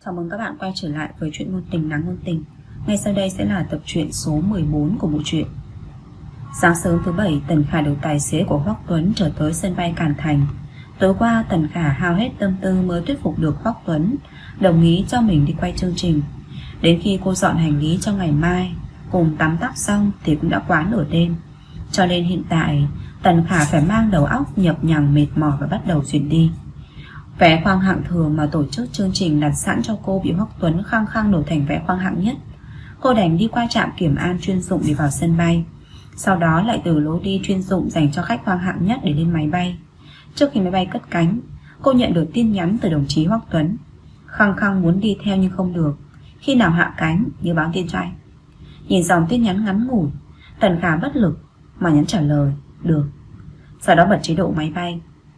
Chào mừng các bạn quay trở lại với truyện ngôn tình đáng ngôn tình. Ngay sau đây sẽ là tập truyện số 14 của bộ truyện. Sáng sớm thứ Bảy, Tần Khả được tài xế của Hoắc Tuấn chở tới sân bay Càn Thành. Tối qua Tần Khả hao hết tâm tư mới thuyết phục được Hoắc Tuấn đồng ý cho mình đi quay chương trình. Đến khi cô dọn hành lý cho ngày mai cùng tắm tắp xong thì cũng đã quá nửa đêm. Cho nên hiện tại Tần Khả phải mang đầu óc nhập nhằng mệt mỏi và bắt đầu chuyến đi. Vé khoang hạng thường mà tổ chức chương trình đặt sẵn cho cô bị Hoắc Tuấn khăng khăng đổi thành vé khoang hạng nhất. Cô đành đi qua trạm kiểm an chuyên dụng để vào sân bay, sau đó lại từ lối đi chuyên dụng dành cho khách khoang hạng nhất để lên máy bay. Trước khi máy bay cất cánh, cô nhận được tin nhắn từ đồng chí Hoắc Tuấn. Khăng khăng muốn đi theo nhưng không được. Khi nào hạ cánh nhớ báo tin cho anh. Nhìn dòng tin nhắn ngắn ngủi, Tần Khả bất lực mà nhắn trả lời được. Sau đó bật chế độ máy bay.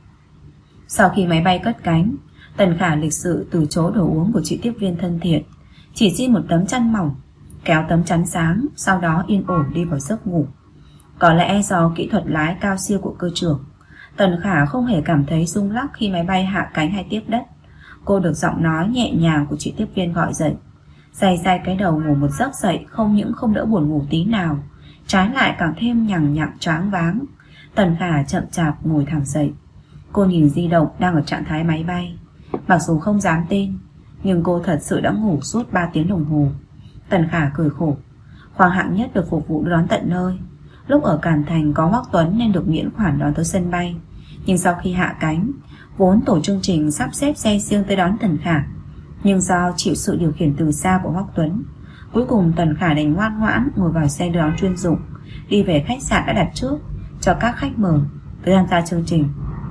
Sau khi máy bay cất cánh, Tần Khả lịch sự từ chối đồ uống của chị tiếp viên thân thiện, chỉ xin một tấm chăn mỏng, kéo tấm chắn sáng, sau đó yên ổn đi vào giấc ngủ. Có lẽ do kỹ thuật lái cao siêu của cơ trưởng, Tần Khả không hề cảm thấy rung lắc khi máy bay hạ cánh hay tiếp đất. Cô được giọng nói nhẹ nhàng của chị tiếp viên gọi dậy. Day day cái đầu ngủ một giấc dậy không những không đỡ buồn ngủ tí nào, trái lại càng thêm nhằng nhặng choáng váng. Tần Khả chậm chạp ngồi thẳng dậy. Cô nhìn di động đang ở trạng thái máy bay. Mặc dù không dám tin, nhưng cô thật sự đã ngủ suốt 3 tiếng đồng hồ. Tần Khả cười khổ. Khoang hạng nhất được phục vụ đón tận nơi. Lúc ở Càn Thành có Hoắc Tuấn nên được miễn khoản đón tới sân bay. Nhưng sau khi hạ cánh, vốn tổ chương trình sắp xếp xe riêng tới đón Tần Khả, nhưng do chịu sự điều khiển từ xa của Hoắc Tuấn, cuối cùng Tần Khả đành ngoan ngoãn ngồi vào xe đưa đón chuyên dụng, đi về khách sạn đã đặt trước cho các khách mời tới tham gia chương trình.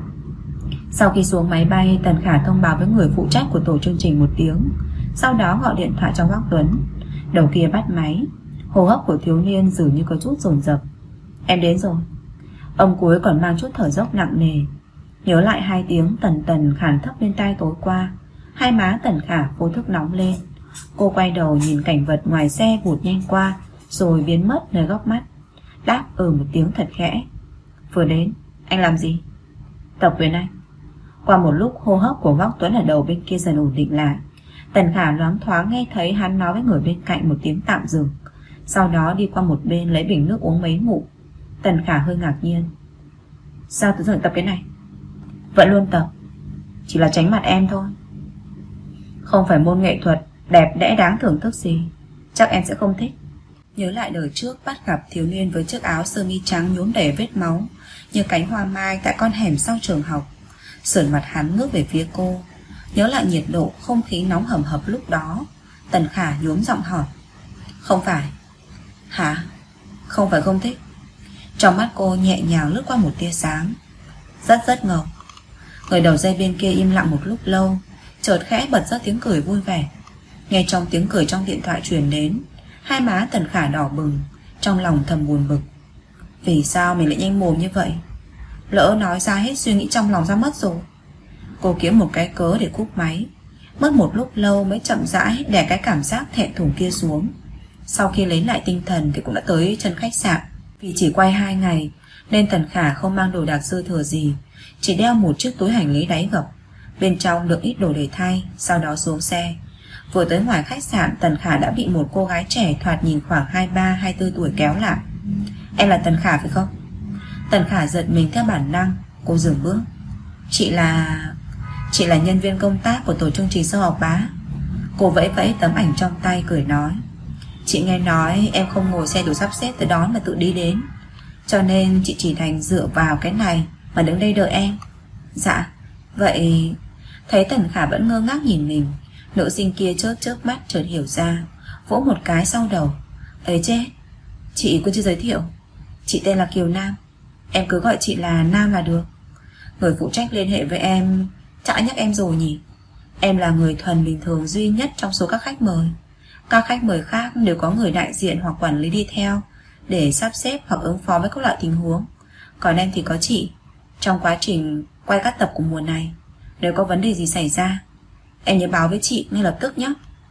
Sau khi xuống máy bay, Tần Khả thông báo với người phụ trách của tổ chương trình một tiếng, sau đó gọi điện thoại cho Hoắc Tuấn. Đầu kia bắt máy, hô hấp của thiếu niên dường như có chút dồn dập. Em đến rồi. Ông cuối còn mang chút thở dốc nặng nề. Nhớ lại 2 tiếng tần tần khàn thấp bên tai tối qua, hai má Tần Khả vô thức nóng lên. Cô quay đầu nhìn cảnh vật ngoài xe vụt nhanh qua, rồi biến mất nơi góc mắt. Đáp một tiếng thật khẽ. Vừa đến. Anh làm gì? Tập với anh. Qua một lúc hô hấp của Hoắc Tuấn ở đầu bên kia dần ổn định lại, Tần Khả loáng thoáng nghe thấy hắn nói với người bên cạnh một tiếng tạm dừng, sau đó đi qua một bên lấy bình nước uống mấy ngụm. Tần Khả hơi ngạc nhiên. Sao tự dưng tập cái này? Vẫn luôn tập, chỉ là tránh mặt em thôi. Không phải môn nghệ thuật đẹp đẽ đáng thưởng thức gì, chắc em sẽ không thích. Nhớ lại đời trước bắt gặp thiếu niên với chiếc áo sơ mi trắng nhuốm đầy vết máu như cánh hoa mai tại con hẻm sau trường học. Sườn mặt hắn ngước về phía cô. Nhớ lại nhiệt độ không khí nóng hầm hập lúc đó, Tần Khả nhuốm giọng hỏi. Không phải. Hả? Không phải không thích. Trong mắt cô nhẹ nhàng lướt qua một tia sáng. Rất ngầu. Người đầu dây bên kia im lặng một lúc lâu, chợt khẽ bật ra tiếng cười vui vẻ. Nghe trong tiếng cười trong điện thoại truyền đến, hai má Tần Khả đỏ bừng, trong lòng thầm buồn bực. Vì sao mình lại nhanh mồm như vậy? Lỡ nói ra hết suy nghĩ trong lòng ra mất rồi. Cô kiếm một cái cớ để cúp máy. Mất một lúc lâu mới chậm rãi đè cái cảm giác thẹn thùng kia xuống. Sau khi lấy lại tinh thần thì cũng đã tới chân khách sạn. Vì chỉ quay 2 ngày nên Tần Khả không mang đồ đạc dư thừa gì, chỉ đeo một chiếc túi hành lý đáy gập, bên trong đựng ít đồ để thay. Sau đó xuống xe. Vừa tới ngoài khách sạn, Tần Khả đã bị một cô gái trẻ thoạt nhìn khoảng 23-24 tuổi kéo lại. Em là Tần Khả phải không? Tần Khả giật mình theo bản năng. Cô dừng bước. Chị là nhân viên công tác của tổ chương trình Sơ Học Bá. Cô vẫy vẫy tấm ảnh trong tay cười nói. Chị nghe nói em không ngồi xe đủ sắp xếp tới đón mà tự đi đến, cho nên chị chỉ thành dựa vào cái này mà đứng đây đợi em. Dạ. Vậy. Thấy Tần Khả vẫn ngơ ngác nhìn mình, nữ sinh kia chớp mắt chợt hiểu ra, vỗ một cái sau đầu. Ấy chết, chị cứ chưa giới thiệu. Chị tên là Kiều Nam. Em cứ gọi chị là Nam là được. Người phụ trách liên hệ với em chắc đã nhắc em rồi nhỉ? Em là người thuần bình thường duy nhất trong số các khách mời. Các khách mời khác đều có người đại diện hoặc quản lý đi theo để sắp xếp hoặc ứng phó với các loại tình huống. Còn em thì có chị. Trong quá trình quay các tập của mùa này, nếu có vấn đề gì xảy ra, em nhớ báo với chị ngay lập tức nhé.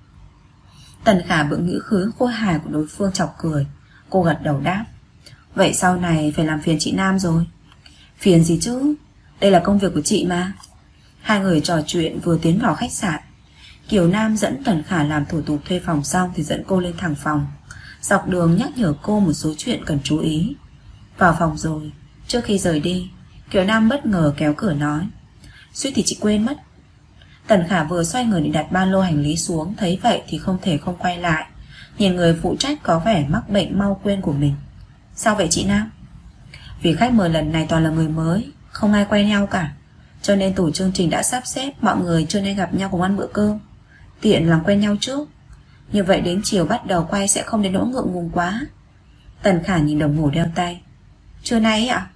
Tần Khả bị ngữ khí khôi hài của đối phương chọc cười. Cô gật đầu đáp. Vậy sau này phải làm phiền chị Nam rồi. Phiền gì chứ, đây là công việc của chị mà. Hai người trò chuyện vừa tiến vào khách sạn. Kiều Nam dẫn Tần Khả làm thủ tục thuê phòng xong thì dẫn cô lên thẳng phòng. Dọc đường nhắc nhở cô một số chuyện cần chú ý. Vào phòng rồi, trước khi rời đi, Kiều Nam bất ngờ kéo cửa nói: suýt thì chị quên mất. Tần Khả vừa xoay người định đặt ba lô hành lý xuống, thấy vậy thì không thể không quay lại, nhìn người phụ trách có vẻ mắc bệnh mau quên của mình. Sao vậy chị Nam? Vì khách mời lần này toàn là người mới, không ai quen nhau cả, cho nên tổ chương trình đã sắp xếp mọi người trưa nay gặp nhau cùng ăn bữa cơm, tiện làm quen nhau trước. Như vậy đến chiều bắt đầu quay sẽ không đến nỗi ngượng ngùng quá. Tần Khả nhìn đồng hồ đeo tay. Trưa nay ấy ạ?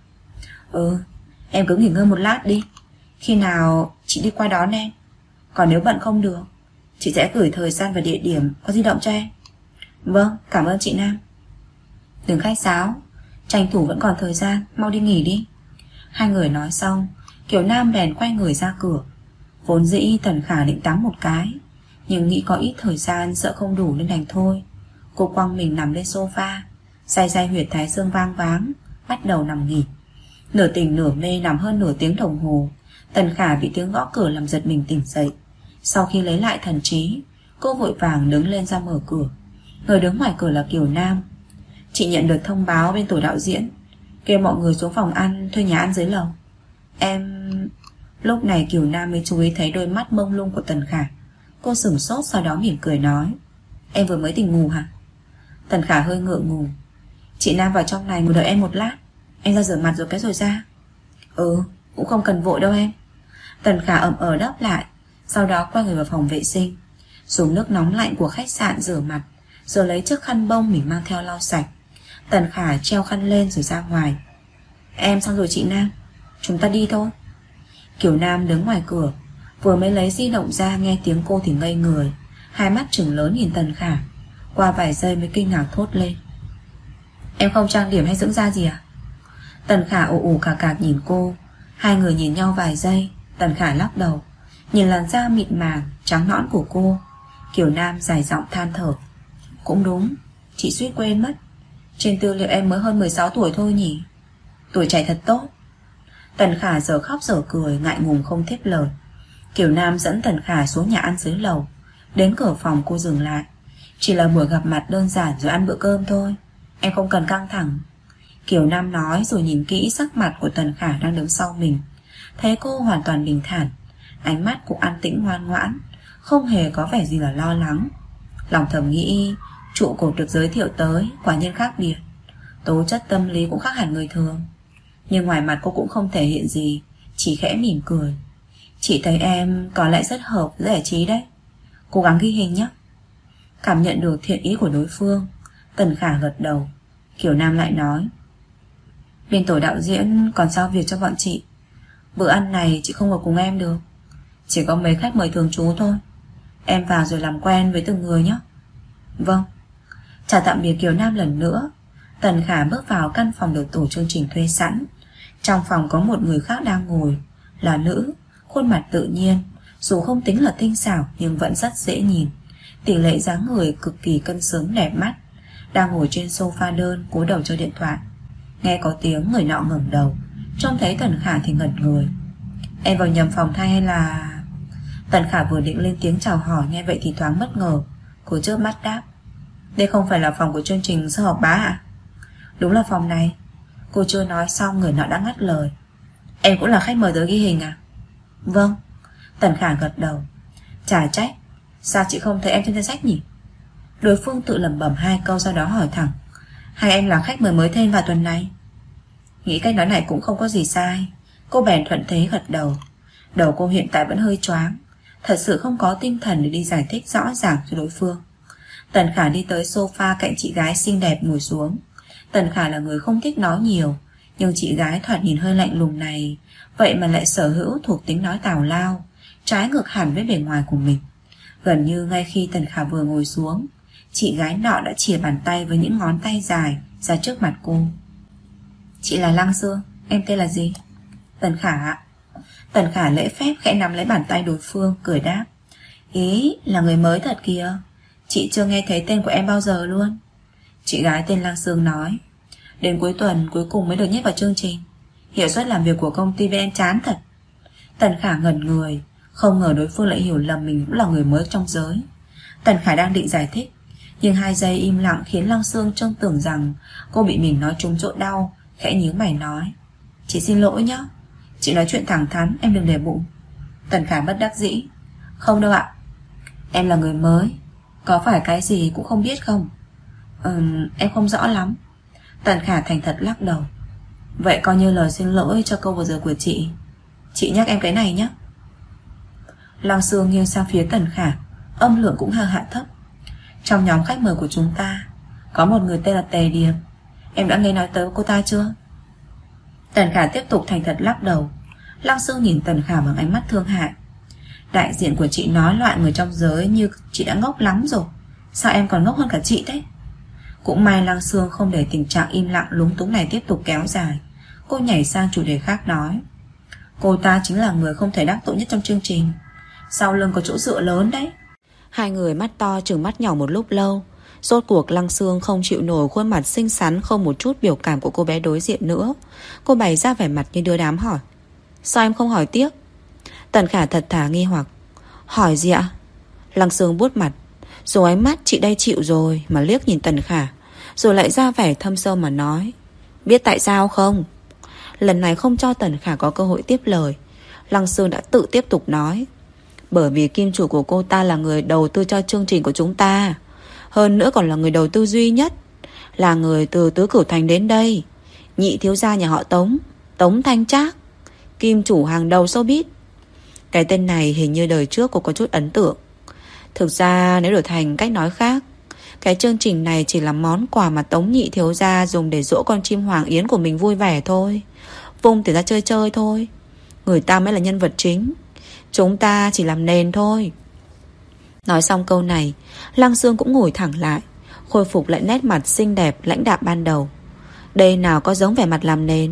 Em cứ nghỉ ngơi một lát đi, khi nào chị đi qua đón em. Còn nếu bận không được, chị sẽ gửi thời gian và địa điểm có di động cho em. Vâng, cảm ơn chị Nam. Đừng khách sáo, tranh thủ vẫn còn thời gian, mau đi nghỉ đi. Hai người nói xong, Kiều Nam bèn quay người ra cửa. Vốn dĩ Tần Khả định tắm một cái, nhưng nghĩ có ít thời gian sợ không đủ nên đành thôi. Cô quăng mình nằm lên sofa, day huyệt thái dương vang váng, bắt đầu nằm nghỉ. Nửa tỉnh nửa mê nằm hơn nửa tiếng đồng hồ. Tần Khả bị tiếng gõ cửa làm giật mình tỉnh dậy. Sau khi lấy lại thần trí, cô vội vàng đứng lên ra mở cửa. Người đứng ngoài cửa là Kiều Nam. Chị nhận được thông báo bên tổ đạo diễn kêu mọi người xuống phòng ăn, thuê nhà ăn dưới lầu. Em... Lúc này Kiều Nam mới chú ý thấy đôi mắt mông lung của Tần Khả. Cô sửng sốt, sau đó mỉm cười nói: Em vừa mới tỉnh ngủ hả? Tần Khả hơi ngượng ngùng. Chị Nam vào trong này ngồi đợi em một lát, em ra rửa mặt rồi cái rồi ra. Cũng không cần vội đâu em. Tần Khả ậm đáp lại, sau đó quay người vào phòng vệ sinh, dùng nước nóng lạnh của khách sạn rửa mặt, rồi lấy chiếc khăn bông mình mang theo lau sạch. Tần Khả treo khăn lên rồi ra ngoài. Em xong rồi chị Nam, chúng ta đi thôi. Kiều Nam đứng ngoài cửa, vừa mới lấy di động ra nghe tiếng cô thì ngây người, hai mắt trừng lớn nhìn Tần Khả. Qua vài giây mới kinh ngạc thốt lên: Em không trang điểm hay dưỡng da gì à? Tần Khả ù ù cà cà nhìn cô. Hai người nhìn nhau vài giây. Tần Khả lắc đầu, nhìn làn da mịn màng trắng nõn của cô. Kiều Nam dài giọng than thở: Cũng đúng, chị suýt quên mất. Trên tư liệu em mới hơn 16 tuổi thôi nhỉ. Tuổi trẻ thật tốt. Tần Khả giờ khóc giờ cười, ngại ngùng không tiếp lời. Kiều Nam dẫn Tần Khả xuống nhà ăn dưới lầu. Đến cửa phòng cô dừng lại: Chỉ là buổi gặp mặt đơn giản rồi ăn bữa cơm thôi, em không cần căng thẳng. Kiều Nam nói rồi nhìn kỹ sắc mặt của Tần Khả đang đứng sau mình. Thấy cô hoàn toàn bình thản, ánh mắt cũng an tĩnh ngoan ngoãn, không hề có vẻ gì là lo lắng. Lòng thầm nghĩ trụ cột được giới thiệu tới quả nhiên khác biệt, tố chất tâm lý cũng khác hẳn người thường. Nhưng ngoài mặt cô cũng không thể hiện gì, chỉ khẽ mỉm cười. Chị thấy em có lẽ rất hợp với giải trí đấy, cố gắng ghi hình nhé. Cảm nhận được thiện ý của đối phương, Tần Khả gật đầu. Kiều Nam lại nói: Bên tổ đạo diễn còn giao việc cho bọn chị. Bữa ăn này chị không ở cùng em được, chỉ có mấy khách mời thường trú thôi. Em vào rồi làm quen với từng người nhé. Vâng. Chào tạm biệt Kiều Nam lần nữa, Tần Khả bước vào căn phòng được tổ chương trình thuê sẵn. Trong phòng có một người khác đang ngồi, là nữ, khuôn mặt tự nhiên, dù không tính là tinh xảo nhưng vẫn rất dễ nhìn. Tỷ lệ dáng người cực kỳ cân xứng đẹp mắt, đang ngồi trên sofa đơn cúi đầu chơi điện thoại. Nghe có tiếng người nọ ngẩng đầu, trông thấy Tần Khả thì ngẩn người. Em vào nhầm phòng thay hay là... Tần Khả vừa định lên tiếng chào hỏi, nghe vậy thì thoáng bất ngờ. Cô chớp mắt đáp: Đây không phải là phòng của chương trình Sơ Học Bá à? Đúng là phòng này. Cô chưa nói xong người nọ đã ngắt lời: Em cũng là khách mời tới ghi hình à? Vâng. Tần Khả gật đầu. Chả trách, sao chị không thấy em trên danh sách nhỉ? Đối phương tự lẩm bẩm hai câu, sau đó hỏi thẳng: Hai em là khách mời mới thêm vào tuần này? Nghĩ cách nói này cũng không có gì sai, cô bèn thuận thế gật đầu. Đầu cô hiện tại vẫn hơi choáng, thật sự không có tinh thần để đi giải thích rõ ràng cho đối phương. Tần Khả đi tới sofa cạnh chị gái xinh đẹp ngồi xuống. Tần Khả là người không thích nói nhiều, nhưng chị gái thoạt nhìn hơi lạnh lùng này, vậy mà lại sở hữu thuộc tính nói tào lao, trái ngược hẳn với bề ngoài của mình. Gần như ngay khi Tần Khả vừa ngồi xuống, chị gái nọ đã chìa bàn tay với những ngón tay dài ra trước mặt cô. Chị là Lăng Sương, em tên là gì? Tần Khả ạ. Tần Khả lễ phép khẽ nắm lấy bàn tay đối phương, cười đáp: Ý là người mới thật kìa, chị chưa nghe thấy tên của em bao giờ luôn. Chị gái tên Lăng Sương nói: Đến cuối tuần cuối cùng mới được nhét vào chương trình, hiệu suất làm việc của công ty bên em chán thật. Tần Khả ngẩn người, Không ngờ đối phương lại hiểu lầm mình cũng là người mới trong giới. Tần Khả đang định giải thích, nhưng 2 giây im lặng khiến Lăng Sương trông tưởng rằng cô bị mình nói trúng chỗ đau, khẽ nhíu mày nói: "Chị xin lỗi nhé. Chị nói chuyện thẳng thắn, em đừng để bụng." Tần Khả bất đắc dĩ: "Không đâu ạ. Em là người mới, có phải cái gì cũng không biết không?" Em không rõ lắm." Tần Khả thành thật lắc đầu. "Vậy coi như lời xin lỗi cho câu vừa rồi của chị. Chị nhắc em cái này nhé." Lăng Sương nghiêng sang phía Tần Khả, âm lượng cũng hơi hạ thấp: "Trong nhóm khách mời của chúng ta có một người tên là Tề Điềm. Em đã nghe nói tới cô ta chưa?" Tần Khả tiếp tục thành thật lắc đầu. Lăng Sương nhìn Tần Khả bằng ánh mắt thương hại. "Đại diện của chị nói loại người trong giới như chị đã ngốc lắm rồi. Sao em còn ngốc hơn cả chị thế?" Cũng may Lăng Sương không để tình trạng im lặng lúng túng này tiếp tục kéo dài. Cô nhảy sang chủ đề khác nói: "Cô ta chính là người không thể đắc tội nhất trong chương trình. Sau lưng có chỗ dựa lớn đấy." Hai người mắt to trừng mắt nhỏ một lúc lâu. Rốt cuộc Lăng Sương không chịu nổi khuôn mặt xinh xắn không một chút biểu cảm của cô bé đối diện nữa. Cô bày ra vẻ mặt như đưa đám hỏi: "Sao em không hỏi tiếp?" Tần Khả thật thà nghi hoặc: "Hỏi gì ạ?" Lăng Sương buốt mặt, rồi ánh mắt chị đây chịu rồi mà liếc nhìn Tần Khả, rồi lại ra vẻ thâm sâu mà nói: "Biết tại sao không?" Lần này không cho Tần Khả có cơ hội tiếp lời, Lăng Sương đã tự tiếp tục nói: "Bởi vì kim chủ của cô ta là người đầu tư cho chương trình của chúng ta, hơn nữa còn là người đầu tư duy nhất, là người từ Tứ Cửu Thành đến đây. Nhị thiếu gia nhà họ Tống, Tống Thanh Trác, kim chủ hàng đầu showbiz." Cái tên này hình như đời trước cô có chút ấn tượng. Thực ra nếu đổi thành cách nói khác, cái chương trình này chỉ là món quà mà Tống nhị thiếu gia dùng để dỗ con chim hoàng yến của mình vui vẻ thôi, vung tiền ra chơi chơi thôi. Người ta mới là nhân vật chính, chúng ta chỉ làm nền thôi. Nói xong câu này, Lăng Sương cũng ngồi thẳng lại, khôi phục lại nét mặt xinh đẹp lãnh đạm ban đầu. Đây nào có giống vẻ mặt làm nền,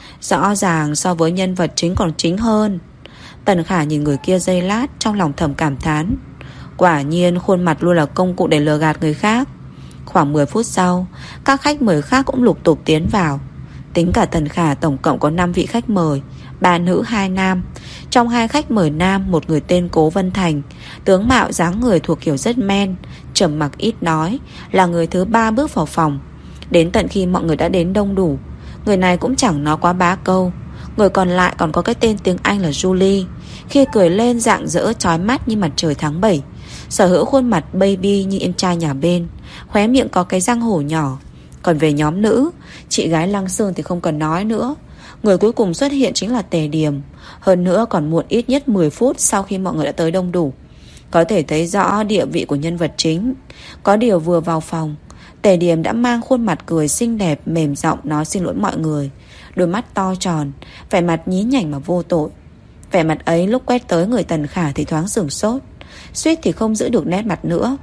rõ ràng so với nhân vật chính còn chính hơn. Tần Khả nhìn người kia giây lát, trong lòng thầm cảm thán: quả nhiên khuôn mặt luôn là công cụ để lừa gạt người khác. Khoảng 10 phút sau, các khách mời khác cũng lục tục tiến vào. Tính cả Tần Khả tổng cộng có 5 vị khách mời, 3 nữ 2 nam. Trong 2 khách mời nam, một người tên Cố Vân Thành, tướng mạo dáng người thuộc kiểu rất men, trầm mặc ít nói, là người thứ 3 bước vào phòng. Đến tận khi mọi người đã đến đông đủ, người này cũng chẳng nói quá bá câu. Người còn lại còn có cái tên tiếng Anh là Julie, khi cười lên rạng rỡ chói mắt như mặt trời tháng 7, sở hữu khuôn mặt baby như em trai nhà bên, khóe miệng có cái răng hổ nhỏ. Còn về nhóm nữ, chị gái Lăng Sương thì không cần nói nữa. Người cuối cùng xuất hiện chính là Tề Điềm, hơn nữa còn muộn ít nhất 10 phút sau khi mọi người đã tới đông đủ. Có thể thấy rõ địa vị của nhân vật chính. Có điều vừa vào phòng, Tề Điềm đã mang khuôn mặt cười xinh đẹp, mềm giọng nói xin lỗi mọi người, đôi mắt to tròn, vẻ mặt nhí nhảnh mà vô tội. Vẻ mặt ấy lúc quét tới người Tần Khả thì thoáng sửng sốt, suýt thì không giữ được nét mặt nữa.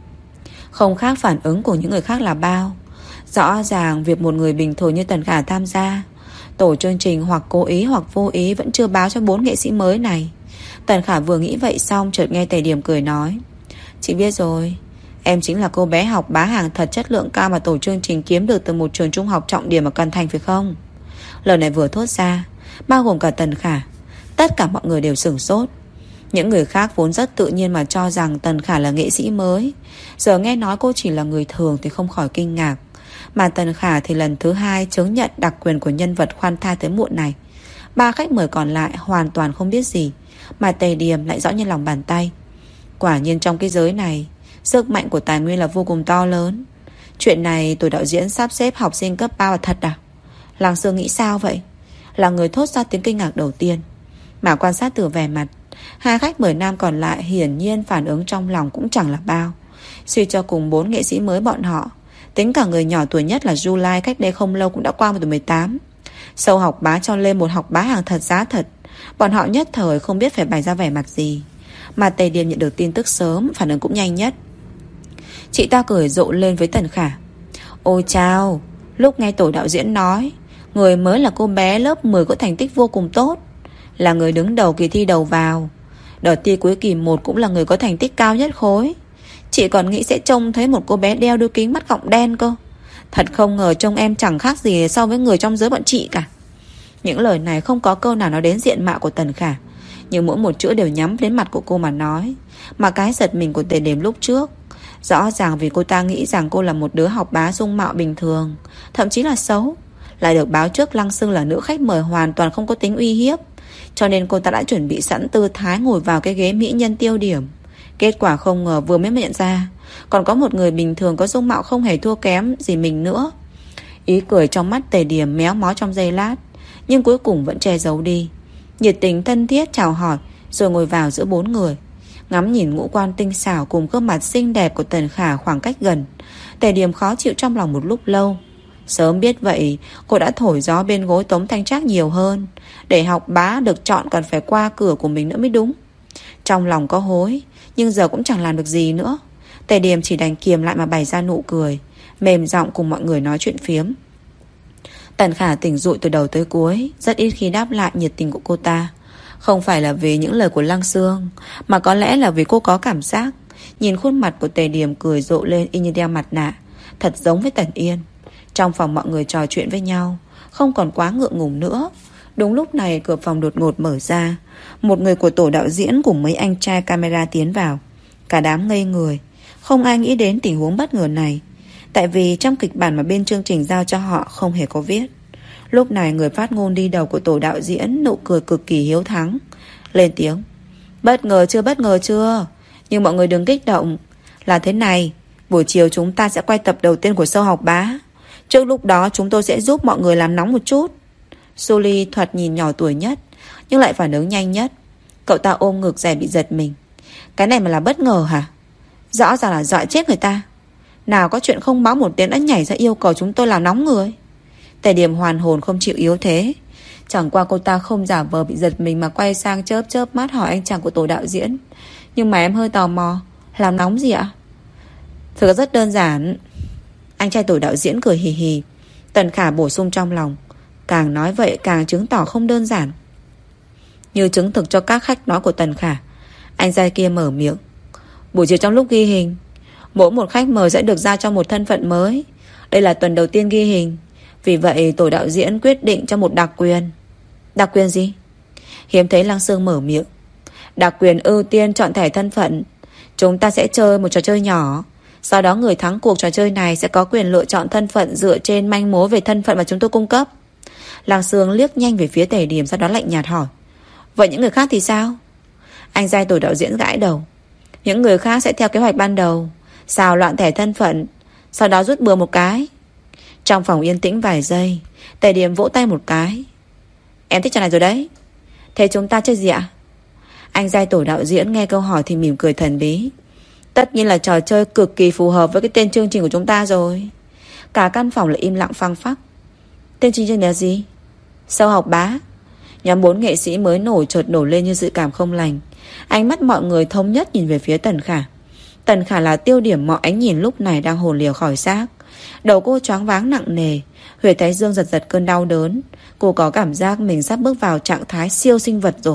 Không khác phản ứng của những người khác là bao. Rõ ràng việc một người bình thường như Tần Khả tham gia, tổ chương trình hoặc cố ý hoặc vô ý vẫn chưa báo cho 4 nghệ sĩ mới này. Tần Khả vừa nghĩ vậy xong chợt nghe Tề Điềm cười nói: "Chị biết rồi, em chính là cô bé học bá hàng thật chất lượng cao mà tổ chương trình kiếm được từ một trường trung học trọng điểm ở Cần Thành phải không?" Lời này vừa thốt ra, bao gồm cả Tần Khả, tất cả mọi người đều sửng sốt. Những người khác vốn rất tự nhiên mà cho rằng Tần Khả là nghệ sĩ mới, giờ nghe nói cô chỉ là người thường thì không khỏi kinh ngạc. Mà Tần Khả thì lần thứ 2 chứng nhận đặc quyền của nhân vật khoan thai tới muộn này. 3 khách mời còn lại hoàn toàn không biết gì, mà Tề Điềm lại rõ như lòng bàn tay. Quả nhiên trong cái giới này, sức mạnh của tài nguyên là vô cùng to lớn. Chuyện này tổ đạo diễn sắp xếp học sinh cấp 3 là thật à? Lăng Sương nghĩ sao vậy? Là người thốt ra tiếng kinh ngạc đầu tiên. Mà quan sát từ vẻ mặt, 2 khách mời nam còn lại hiển nhiên phản ứng trong lòng cũng chẳng là bao. Suy cho cùng 4 nghệ sĩ mới bọn họ, tính cả người nhỏ tuổi nhất là July cách đây không lâu cũng đã qua 18. Sâu học bá cho lên một học bá hàng thật giá thật, bọn họ nhất thời không biết phải bày ra vẻ mặt gì. Mà Tề Điềm nhận được tin tức sớm, phản ứng cũng nhanh nhất. Chị ta cười rộ lên với Tần Khả: "Ôi chao, lúc nghe tổ đạo diễn nói người mới là cô bé lớp 10 có thành tích vô cùng tốt, là người đứng đầu kỳ thi đầu vào, đợt thi cuối kỳ 1 cũng là người có thành tích cao nhất khối. Chị còn nghĩ sẽ trông thấy một cô bé đeo đôi kính mắt gọng đen cơ. Thật không ngờ trông em chẳng khác gì so với người trong giới bọn chị cả." Những lời này không có câu nào nói đến diện mạo của Tần Khả, nhưng mỗi một chữ đều nhắm đến mặt của cô mà nói. Mà cái giật mình của Tề Điểm lúc trước, rõ ràng vì cô ta nghĩ rằng cô là một đứa học bá dung mạo bình thường, thậm chí là xấu, lại được báo trước Lăng Sương là nữ khách mời hoàn toàn không có tính uy hiếp, cho nên cô ta đã chuẩn bị sẵn tư thái ngồi vào cái ghế mỹ nhân tiêu điểm. Kết quả không ngờ vừa mới nhận ra còn có một người bình thường có dung mạo không hề thua kém gì mình nữa. Ý cười trong mắt Tề Điểm méo mó trong giây lát, nhưng cuối cùng vẫn che giấu đi. Nhiệt tình thân thiết chào hỏi, rồi ngồi vào giữa bốn người. Ngắm nhìn ngũ quan tinh xảo cùng gương mặt xinh đẹp của Tần Khả khoảng cách gần, Tề Điểm khó chịu trong lòng một lúc lâu. Sớm biết vậy, cô đã thổi gió bên gối Tống Thanh Trác nhiều hơn. Để học bá được chọn còn phải qua cửa của mình nữa mới đúng. Trong lòng có hối, nhưng giờ cũng chẳng làm được gì nữa. Tề Điểm chỉ đành kiềm lại mà bày ra nụ cười, mềm giọng cùng mọi người nói chuyện phiếm. Tần Khả tỉnh dụi từ đầu tới cuối, rất ít khi đáp lại nhiệt tình của cô ta. Không phải là vì những lời của Lăng Sương, mà có lẽ là vì cô có cảm giác nhìn khuôn mặt của Tề Điểm cười rộ lên y như đeo mặt nạ, thật giống với Tần Yên. Trong phòng mọi người trò chuyện với nhau, không còn quá ngượng ngùng nữa. Đúng lúc này cửa phòng đột ngột mở ra. Một người của tổ đạo diễn cùng mấy anh trai camera tiến vào. Cả đám ngây người, không ai nghĩ đến tình huống bất ngờ này, tại vì trong kịch bản mà bên chương trình giao cho họ không hề có viết. Lúc này người phát ngôn đi đầu của tổ đạo diễn nụ cười cực kỳ hiếu thắng, lên tiếng: Bất ngờ chưa, nhưng mọi người đừng kích động. Là thế này, buổi chiều chúng ta sẽ quay tập đầu tiên của show học bá. Trước lúc đó chúng tôi sẽ giúp mọi người làm nóng một chút. Sully thoạt nhìn nhỏ tuổi nhất, nhưng lại phản ứng nhanh nhất. Cậu ta ôm ngực dè bị giật mình. Cái này mà là bất ngờ hả? Rõ ràng là dọa chết người ta. Nào có chuyện không báo một tiếng đã nhảy ra yêu cầu chúng tôi làm nóng người. Tề Điểm hoàn hồn không chịu yếu thế. Chẳng qua cô ta không giả vờ bị giật mình mà quay sang chớp chớp mắt hỏi anh chàng của tổ đạo diễn: Nhưng mà em hơi tò mò, làm nóng gì ạ? Thực ra rất đơn giản. Anh trai tổ đạo diễn cười hì hì. Tần Khả bổ sung trong lòng: Càng nói vậy càng chứng tỏ không đơn giản. Như chứng thực cho các khách nói của Tần Khả, anh trai kia mở miệng: Buổi chiều trong lúc ghi hình, mỗi một khách mời sẽ được giao cho một thân phận mới. Đây là tuần đầu tiên ghi hình, vì vậy tổ đạo diễn quyết định cho một đặc quyền. Đặc quyền gì? Hiếm thấy Lăng Sương mở miệng. Đặc quyền ưu tiên chọn thẻ thân phận. Chúng ta sẽ chơi một trò chơi nhỏ. Sau đó người thắng cuộc trò chơi này sẽ có quyền lựa chọn thân phận dựa trên manh mối về thân phận mà chúng tôi cung cấp. Lăng Sương liếc nhanh về phía Tề Điểm, sau đó lạnh nhạt hỏi: Vậy những người khác thì sao? Anh giai tổ đạo diễn gãi đầu. Những người khác sẽ theo kế hoạch ban đầu, xào loạn thẻ thân phận, sau đó rút bừa một cái. Trong phòng yên tĩnh vài giây, Tề Điểm vỗ tay một cái: Em thích trò này rồi đấy. Thế chúng ta chơi gì ạ? Anh giai tổ đạo diễn nghe câu hỏi thì mỉm cười thần bí. Tất nhiên là trò chơi cực kỳ phù hợp với cái tên chương trình của chúng ta rồi. Cả căn phòng lại im lặng phăng phắc. Tên chương trình là gì? Show học bá. Nhóm 4 nghệ sĩ mới nổi chợt nổi lên như dự cảm không lành. Ánh mắt mọi người thống nhất nhìn về phía Tần Khả. Tần Khả là tiêu điểm mọi ánh nhìn lúc này đang hồn lìa khỏi xác. Đầu cô choáng váng nặng nề, huyệt thái dương giật giật cơn đau đớn. Cô có cảm giác mình sắp bước vào trạng thái siêu sinh vật rồi.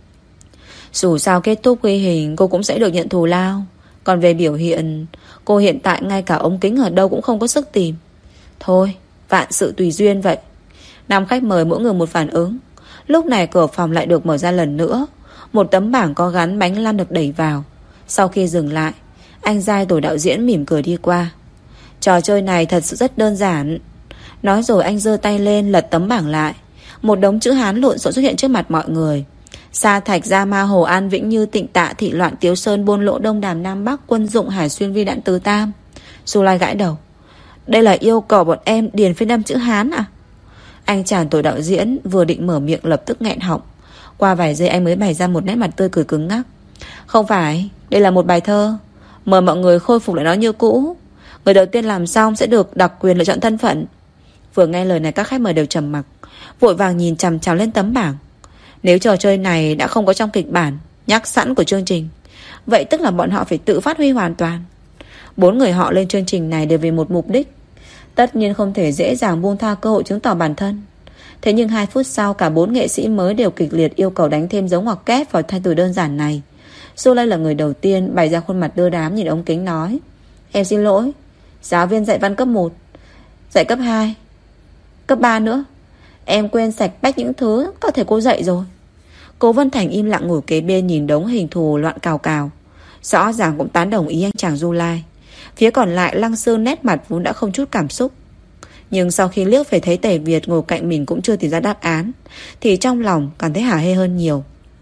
Dù sao kết thúc ghi hình cô cũng sẽ được nhận thù lao. Còn về biểu hiện, cô hiện tại ngay cả ống kính ở đâu cũng không có sức tìm. Thôi, vạn sự tùy duyên vậy. 5 khách mời mỗi người một phản ứng. Lúc này cửa phòng lại được mở ra lần nữa. Một tấm bảng có gắn bánh lăn được đẩy vào. Sau khi dừng lại, anh giai tổ đạo diễn mỉm cười đi qua. Trò chơi này thật sự rất đơn giản. Nói rồi anh giơ tay lên lật tấm bảng lại. Một đống chữ Hán lộn xộn xuất hiện trước mặt mọi người. Sa Thạch, Gia Ma, Hồ An, Vĩnh Như, Tịnh Tạ, Thị Loạn, Tiếu Sơn, Buôn Lỗ, Đông Đàm, Nam Bắc, Quân Dụng, Hải Xuyên, Vi Đạn, Tứ Tam. Su Lai gãi đầu. Đây là yêu cầu bọn em điền phiên âm chữ Hán à? Anh chàng tổ đạo diễn vừa định mở miệng lập tức nghẹn họng. Qua vài giây anh mới bày ra một nét mặt tươi cười cứng ngắc. Không phải, đây là một bài thơ. Mời mọi người khôi phục lại nó như cũ. Người đầu tiên làm xong sẽ được đặc quyền lựa chọn thân phận. Vừa nghe lời này các khách mời đều trầm mặc, vội vàng nhìn chằm chằm lên tấm bảng. Nếu trò chơi này đã không có trong kịch bản nhắc sẵn của chương trình, vậy tức là bọn họ phải tự phát huy hoàn toàn. 4 người họ lên chương trình này đều vì một mục đích, tất nhiên không thể dễ dàng buông tha cơ hội chứng tỏ bản thân. Thế nhưng 2 phút sau, cả 4 nghệ sĩ mới đều kịch liệt yêu cầu đánh thêm dấu ngoặc kép vào thay từ đơn giản này. Soleil là người đầu tiên bày ra khuôn mặt đưa đám nhìn ống kính nói: Em xin lỗi, giáo viên dạy văn cấp 1, dạy cấp 2, cấp 3 nữa. Em quên sạch bách những thứ các thầy cô dạy rồi. Cố Vân Thành im lặng ngồi kế bên nhìn đống hình thù loạn cào cào. Rõ ràng cũng tán đồng ý anh chàng Du Lai. Phía còn lại Lăng Sương nét mặt vốn đã không chút cảm xúc, nhưng sau khi liếc về thấy Tề Việt ngồi cạnh mình cũng chưa tìm ra đáp án, thì trong lòng cảm thấy hả hê hơn nhiều.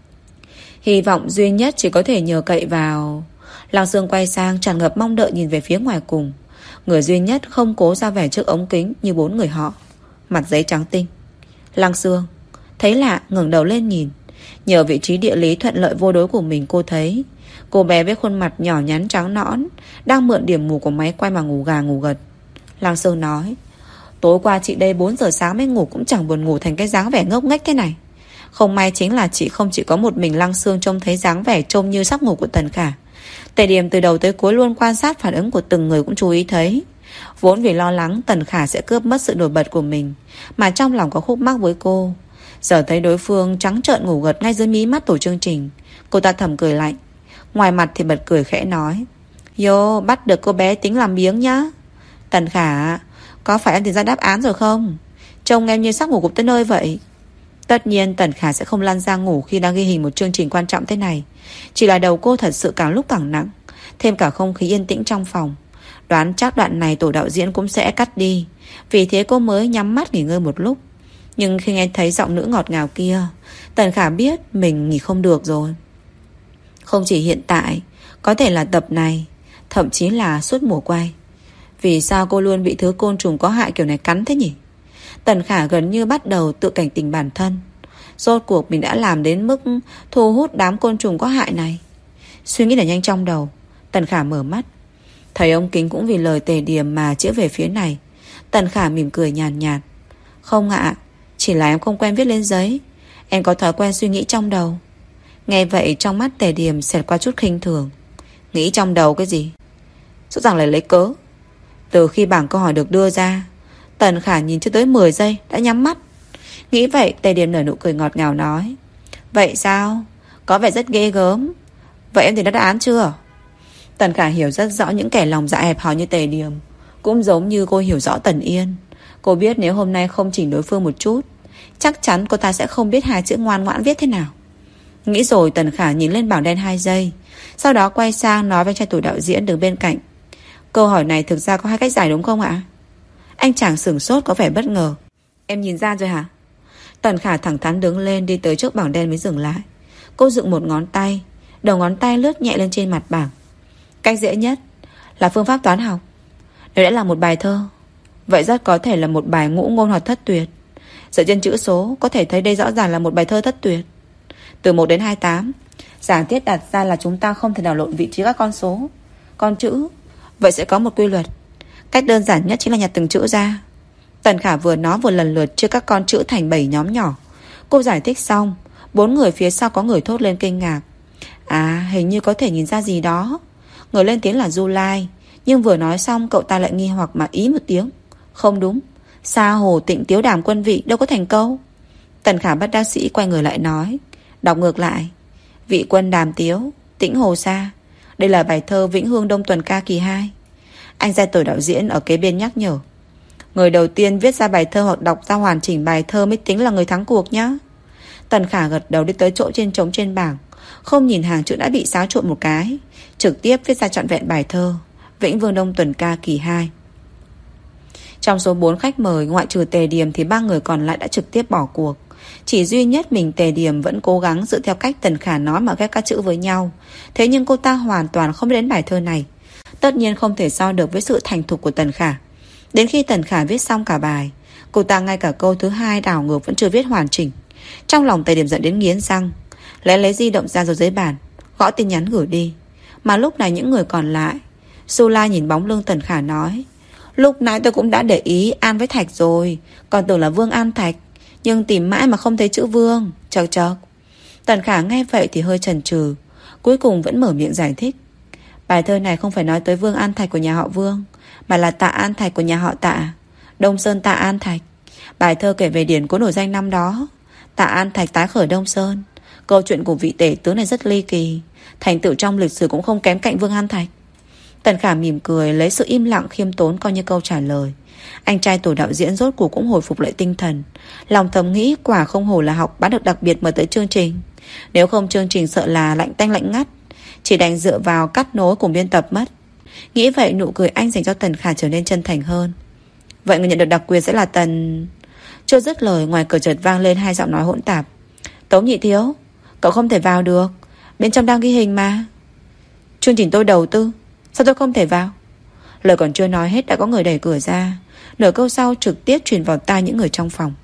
Hy vọng duy nhất chỉ có thể nhờ cậy vào. Lăng Sương quay sang tràn ngập mong đợi nhìn về phía ngoài cùng. Người duy nhất không cố ra vẻ trước ống kính như bốn người họ, mặt giấy trắng tinh. Lăng Sương thấy lạ ngẩng đầu lên nhìn. Nhờ vị trí địa lý thuận lợi vô đối của mình, cô thấy cô bé với khuôn mặt nhỏ nhắn trắng nõn đang mượn điểm mù của máy quay mà ngủ gà ngủ gật. Lăng Sương nói: tối qua chị đây 4 giờ sáng mới ngủ cũng chẳng buồn ngủ thành cái dáng vẻ ngốc nghếch thế này. Không may chính là chị không chỉ có một mình Lăng Sương trông thấy dáng vẻ trông như sắp ngủ của Tần Khả. Tề Điểm từ đầu tới cuối luôn quan sát phản ứng của từng người cũng chú ý thấy. Vốn vì lo lắng Tần Khả sẽ cướp mất sự nổi bật của mình, mà trong lòng có khúc mắc với cô. Giờ thấy đối phương trắng trợn ngủ gật ngay dưới mí mắt tổ chương trình, cô ta thầm cười lạnh. Ngoài mặt thì bật cười khẽ nói: Yo, bắt được cô bé tính làm biếng nhá. Tần Khả, có phải em tìm ra đáp án rồi không? Trông em như sắp ngủ gục tới nơi vậy. Tất nhiên Tần Khả sẽ không lăn ra ngủ khi đang ghi hình một chương trình quan trọng thế này. Chỉ là đầu cô thật sự càng lúc càng nặng, thêm cả không khí yên tĩnh trong phòng. Đoán chắc đoạn này tổ đạo diễn cũng sẽ cắt đi, vì thế cô mới nhắm mắt nghỉ ngơi một lúc. Nhưng khi nghe thấy giọng nữ ngọt ngào kia, Tần Khả biết mình nghỉ không được rồi. Không chỉ hiện tại, có thể là tập này, thậm chí là suốt mùa quay. Vì sao cô luôn bị thứ côn trùng có hại kiểu này cắn thế nhỉ? Tần Khả gần như bắt đầu tự cảnh tỉnh bản thân. Rốt cuộc mình đã làm đến mức thu hút đám côn trùng có hại này. Suy nghĩ là nhanh trong đầu, Tần Khả mở mắt. Thấy ông Kính cũng vì lời Tề Điểm mà chĩa về phía này. Tần Khả mỉm cười nhàn nhạt. Không ạ, chỉ là em không quen viết lên giấy. Em có thói quen suy nghĩ trong đầu. Nghe vậy trong mắt Tề Điểm xẹt qua chút khinh thường. Nghĩ trong đầu cái gì? Rõ ràng là lấy cớ. Từ khi bảng câu hỏi được đưa ra, Tần Khả nhìn chưa tới 10 giây đã nhắm mắt. Nghĩ vậy Tề Điểm nở nụ cười ngọt ngào nói: Vậy sao? Có vẻ rất ghê gớm. Vậy em thì đã đáp án chưa? Tần Khả hiểu rất rõ những kẻ lòng dạ hẹp hòi như Tề Điểm, cũng giống như cô hiểu rõ Tần Yên. Cô biết nếu hôm nay không chỉnh đối phương một chút, chắc chắn cô ta sẽ không biết hai chữ ngoan ngoãn viết thế nào. Nghĩ rồi Tần Khả nhìn lên bảng đen 2 giây, sau đó quay sang nói với trai tổ đạo diễn đứng bên cạnh: Câu hỏi này thực ra có 2 cách giải đúng không ạ? Anh chàng sửng sốt có vẻ bất ngờ. Em nhìn ra rồi hả? Tần Khả thẳng thắn đứng lên đi tới trước bảng đen mới dừng lại. Cô dựng một ngón tay, đầu ngón tay lướt nhẹ lên trên mặt bảng. Cách dễ nhất là phương pháp toán học. Nếu đã là một bài thơ, vậy rất có thể là một bài ngũ ngôn hoặc thất tuyệt. Dựa trên chữ số, có thể thấy đây rõ ràng là một bài thơ thất tuyệt. Từ 1 đến 28, giả thiết đặt ra là chúng ta không thể đảo lộn vị trí các con số, con chữ. Vậy sẽ có một quy luật. Cách đơn giản nhất chính là nhặt từng chữ ra. Tần Khả vừa nói vừa lần lượt chia các con chữ thành 7 nhóm nhỏ. Cô giải thích xong, 4 người phía sau có người thốt lên kinh ngạc. À, hình như có thể nhìn ra gì đó. Người lên tiếng là Du Lai, nhưng vừa nói xong cậu ta lại nghi hoặc mà ý một tiếng. Không đúng, Sa Hồ Tịnh Tiếu Đàm Quân Vị đâu có thành câu. Tần Khả bất đắc sĩ quay người lại nói: Đọc ngược lại: Vị quân đàm tiếu, tĩnh hồ sa. Đây là bài thơ Vĩnh Hương Đông Tuần Ca kỳ 2. Anh giai tổ đạo diễn ở kế bên nhắc nhở: Người đầu tiên viết ra bài thơ hoặc đọc ra hoàn chỉnh bài thơ mới tính là người thắng cuộc nhá. Tần Khả gật đầu đi tới chỗ trên trống trên bảng, không nhìn hàng chữ đã bị xáo trộn một cái, trực tiếp viết ra trọn vẹn bài thơ Vĩnh Vương Đông Tuần Ca kỳ 2. Trong số 4 khách mời, ngoại trừ Tề Điểm thì 3 người còn lại đã trực tiếp bỏ cuộc. Chỉ duy nhất mình Tề Điểm vẫn cố gắng dựa theo cách Tần Khả nói mà ghép các chữ với nhau. Thế nhưng cô ta hoàn toàn không biết đến bài thơ này. Tất nhiên không thể so được với sự thành thục của Tần Khả. Đến khi Tần Khả viết xong cả bài, cô ta ngay cả câu thứ 2 đảo ngược vẫn chưa viết hoàn chỉnh. Trong lòng Tề Điểm giận đến nghiến răng, lấy di động ra rồi dưới bàn, gõ tin nhắn gửi đi. Mà lúc này những người còn lại, Du Lai nhìn bóng lưng Tần Khả nói: Lúc nãy tôi cũng đã để ý An với Thạch rồi, còn tưởng là Vương An Thạch, nhưng tìm mãi mà không thấy chữ Vương. Chật chật. Tần Khả nghe vậy thì hơi chần chừ, cuối cùng vẫn mở miệng giải thích: Bài thơ này không phải nói tới Vương An Thạch của nhà họ Vương, mà là Tạ An Thạch của nhà họ Tạ, Đông Sơn Tạ An Thạch. Bài thơ kể về điển cố nổi danh năm đó, Tạ An Thạch tái khởi Đông Sơn. Câu chuyện của vị tể tướng này rất ly kỳ, thành tựu trong lịch sử cũng không kém cạnh Vương An Thạch. Tần Khả mỉm cười, lấy sự im lặng khiêm tốn coi như câu trả lời. Anh trai tổ đạo diễn rốt cuộc cũng hồi phục lại tinh thần. Lòng thầm nghĩ quả không hổ là học bán được đặc biệt mời tới chương trình. Nếu không chương trình sợ là lạnh tanh lạnh ngắt, chỉ đành dựa vào cắt nối cùng biên tập mất. Nghĩ vậy nụ cười anh dành cho Tần Khả trở nên chân thành hơn. Vậy người nhận được đặc quyền sẽ là Tần... Chưa dứt lời, ngoài cửa chợt vang lên hai giọng nói hỗn tạp. Tống Nhị Thiếu, cậu không thể vào được, bên trong đang ghi hình mà. Chương trình tôi đầu tư, sao tôi không thể vào? Lời còn chưa nói hết đã có người đẩy cửa ra. Nửa câu sau trực tiếp truyền vào tai những người trong phòng.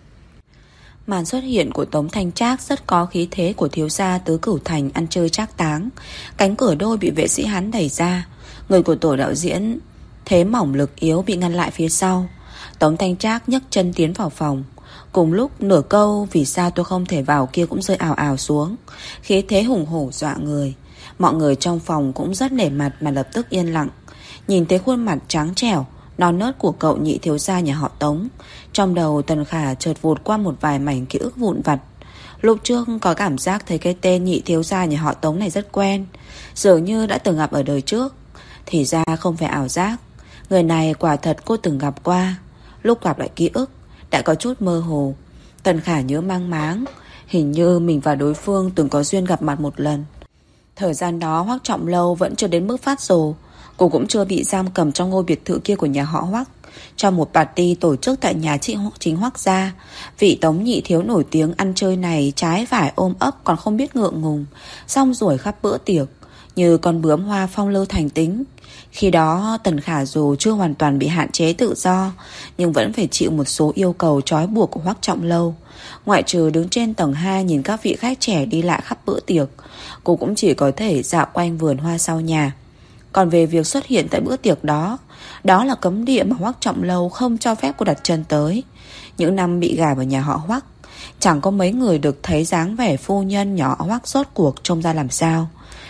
Màn xuất hiện của Tống Thanh Trác rất có khí thế của thiếu gia tứ cửu thành ăn chơi trác táng. Cánh cửa đôi bị vệ sĩ Hán đẩy ra. Người của tổ đạo diễn thế mỏng lực yếu bị ngăn lại phía sau. Tống Thanh Trác nhấc chân tiến vào phòng. Cùng lúc nửa câu vì sao tôi không thể vào kia cũng rơi ào ào xuống. Khí thế hùng hổ dọa người. Mọi người trong phòng cũng rất nể mặt mà lập tức yên lặng. Nhìn thấy khuôn mặt trắng trẻo non nớt của cậu nhị thiếu gia nhà họ Tống, trong đầu Tần Khả chợt vụt qua một vài mảnh ký ức vụn vặt. Lúc trước có cảm giác thấy cái tên nhị thiếu gia nhà họ Tống này rất quen, dường như đã từng gặp ở đời trước. Thì ra không phải ảo giác, người này quả thật cô từng gặp qua. Lúc gặp lại ký ức đã có chút mơ hồ. Tần Khả nhớ mang máng, hình như mình và đối phương từng có duyên gặp mặt một lần. Thời gian đó Hoắc Trọng Lâu vẫn chưa đến mức phát rồ. Cô cũng chưa bị giam cầm trong ngôi biệt thự kia của nhà họ Hoắc. Trong một party tổ chức tại nhà chính Hoắc gia, vị Tống nhị thiếu nổi tiếng ăn chơi này trái phải ôm ấp còn không biết ngượng ngùng, xong rồi khắp bữa tiệc như con bướm hoa phong lưu thành tính. Khi đó Tần Khả dù chưa hoàn toàn bị hạn chế tự do, nhưng vẫn phải chịu một số yêu cầu trói buộc của Hoắc Trọng Lâu. Ngoại trừ đứng trên tầng 2 nhìn các vị khách trẻ đi lại khắp bữa tiệc, cô cũng chỉ có thể dạo quanh vườn hoa sau nhà. Còn về việc xuất hiện tại bữa tiệc đó, đó là cấm địa mà Hoắc Trọng Lâu không cho phép cô đặt chân tới. Những năm bị gả vào nhà họ Hoắc, chẳng có mấy người được thấy dáng vẻ phu nhân nhỏ Hoắc rốt cuộc trông ra làm sao.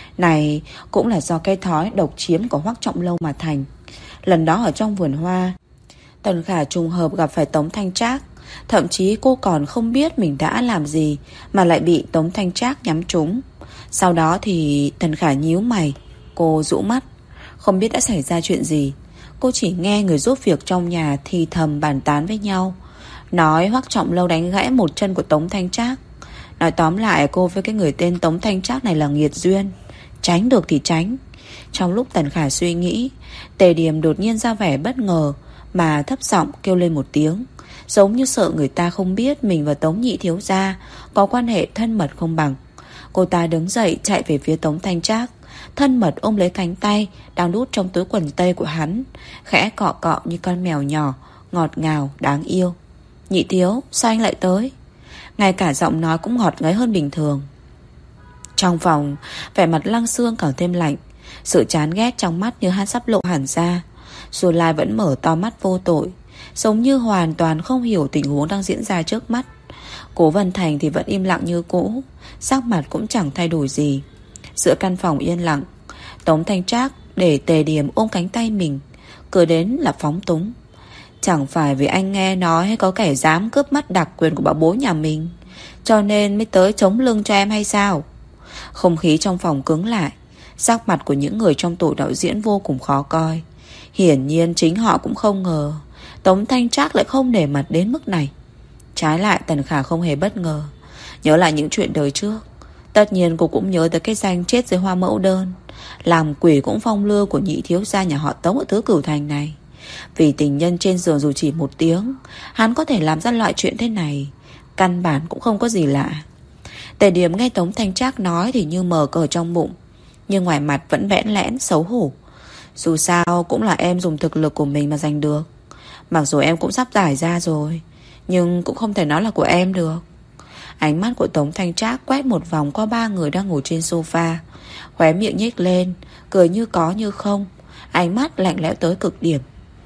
Này cũng là do cái thói độc chiếm của Hoắc Trọng Lâu mà thành. Lần đó ở trong vườn hoa, Tần Khả trùng hợp gặp phải Tống Thanh Trác. Thậm chí cô còn không biết mình đã làm gì mà lại bị Tống Thanh Trác nhắm trúng. Sau đó thì Tần Khả nhíu mày. Cô rũ mắt, không biết đã xảy ra chuyện gì. Cô chỉ nghe người giúp việc trong nhà thì thầm bàn tán với nhau, nói Hoắc Trọng Lâu đánh gãy một chân của Tống Thanh Trác. Nói tóm lại cô với cái người tên Tống Thanh Trác này là nghiệt duyên, tránh được thì tránh. Trong lúc Tần Khả suy nghĩ, Tề Điềm đột nhiên ra vẻ bất ngờ mà thấp giọng kêu lên một tiếng, giống như sợ người ta không biết mình và Tống nhị thiếu gia có quan hệ thân mật không bằng. Cô ta đứng dậy chạy về phía Tống Thanh Trác, thân mật ôm lấy cánh tay đang đút trong túi quần tây của hắn, khẽ cọ cọ như con mèo nhỏ, ngọt ngào, đáng yêu. Nhị thiếu, sao anh lại tới? Ngay cả giọng nói cũng ngọt ngấy hơn bình thường. Trong phòng, vẻ mặt Lăng Xương càng thêm lạnh. Sự chán ghét trong mắt như hắn sắp lộ hẳn ra. Dù Lai vẫn mở to mắt vô tội, giống như hoàn toàn không hiểu tình huống đang diễn ra trước mắt. Cố Vân Thành thì vẫn im lặng như cũ, sắc mặt cũng chẳng thay đổi gì. Giữa căn phòng yên lặng, Tống Thanh Trác để Tề Điềm ôm cánh tay mình, cứ đến là phóng túng. Chẳng phải vì anh nghe nói hay có kẻ dám cướp mất đặc quyền của bảo bối nhà mình, cho nên mới tới chống lưng cho em hay sao? Không khí trong phòng cứng lại. Sắc mặt của những người trong tổ đạo diễn vô cùng khó coi. Hiển nhiên chính họ cũng không ngờ Tống Thanh Trác lại không để mặt đến mức này. Trái lại Tần Khả không hề bất ngờ. Nhớ lại những chuyện đời trước, tất nhiên cô cũng nhớ tới cái danh chết dưới hoa mẫu đơn, làm quỷ cũng phong lưu của nhị thiếu gia nhà họ Tống ở Tứ Cửu Thành này. Vì tình nhân trên giường dù chỉ một tiếng, hắn có thể làm ra loại chuyện thế này, căn bản cũng không có gì lạ. Tề Điềm nghe Tống Thanh Trác nói thì như mờ cờ trong bụng, nhưng ngoài mặt vẫn bẽn lẽn xấu hổ. Dù sao cũng là em dùng thực lực của mình mà giành được. Mặc dù em cũng sắp giải ra rồi, nhưng cũng không thể nói là của em được. Ánh mắt của Tống Thanh Trác quét một vòng qua ba người đang ngồi trên sofa, khóe miệng nhếch lên, cười như có như không, ánh mắt lạnh lẽo tới cực điểm.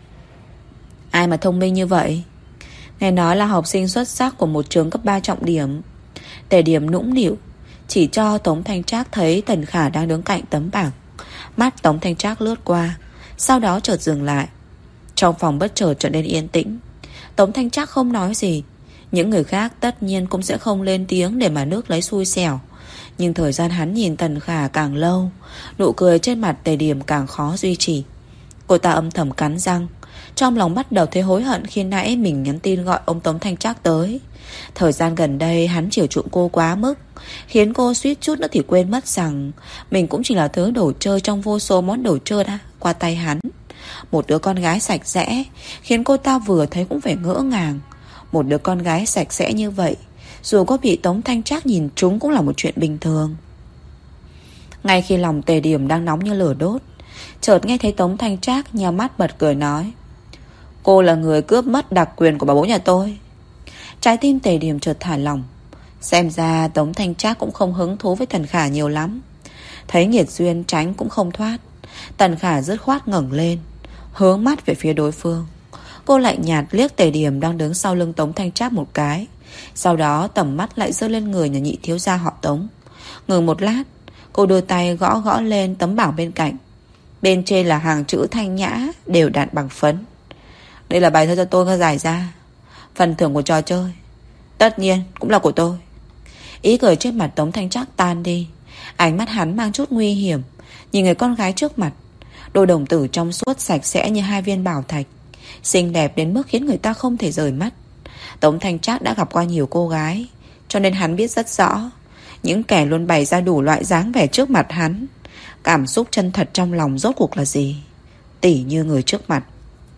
Ai mà thông minh như vậy? Nghe nói là học sinh xuất sắc của một trường cấp 3 trọng điểm. Tề Điềm nũng nịu chỉ cho Tống Thanh Trác thấy Tần Khả đang đứng cạnh tấm bảng. Mắt Tống Thanh Trác lướt qua, sau đó chợt dừng lại. Trong phòng bất chợt trở nên yên tĩnh. Tống Thanh Trác không nói gì. Những người khác tất nhiên cũng sẽ không lên tiếng để mà nước lấy xui xẻo. Nhưng thời gian hắn nhìn Tần Khả càng lâu, nụ cười trên mặt Tề Điềm càng khó duy trì. Cô ta âm thầm cắn răng, trong lòng bắt đầu thấy hối hận khi nãy mình nhắn tin gọi ông Tống Thanh Trác tới. Thời gian gần đây hắn chiều chuộng cô quá mức, khiến cô suýt chút nữa thì quên mất rằng mình cũng chỉ là thứ đồ chơi trong vô số món đồ chơi đã qua tay hắn. Một đứa con gái sạch sẽ khiến cô ta vừa thấy cũng phải ngỡ ngàng. Một đứa con gái sạch sẽ như vậy, dù có bị Tống Thanh Trác nhìn trúng cũng là một chuyện bình thường. Ngay khi lòng Tề Điểm đang nóng như lửa đốt, chợt nghe thấy Tống Thanh Trác nheo mắt bật cười nói: cô là người cướp mất đặc quyền của bà bố nhà tôi. Trái tim Tề Điểm chợt thả lỏng. Xem ra Tống Thanh Trác cũng không hứng thú với Tần Khả nhiều lắm. Thấy nghiệt duyên tránh cũng không thoát, Tần Khả dứt khoát ngẩng lên, hướng mắt về phía đối phương. Cô lạnh nhạt liếc Tề Điểm đang đứng sau lưng Tống Thanh Trác một cái, sau đó tầm mắt lại rơi lên người nhà nhị thiếu gia họ Tống. Ngừng một lát, cô đưa tay gõ gõ lên tấm bảng bên cạnh. Bên trên là hàng chữ thanh nhã, đều đặn bằng phấn. Đây là bài thơ cho tôi giải ra, phần thưởng của trò chơi, tất nhiên cũng là của tôi. Ý cười trên mặt Tống Thanh Trác tan đi. Ánh mắt hắn mang chút nguy hiểm, nhìn người con gái trước mặt. Đôi đồng tử trong suốt sạch sẽ như hai viên bảo thạch, xinh đẹp đến mức khiến người ta không thể rời mắt. Tống Thanh Trác đã gặp qua nhiều cô gái, cho nên hắn biết rất rõ những kẻ luôn bày ra đủ loại dáng vẻ trước mặt hắn, cảm xúc chân thật trong lòng rốt cuộc là gì. Tỉ như người trước mặt.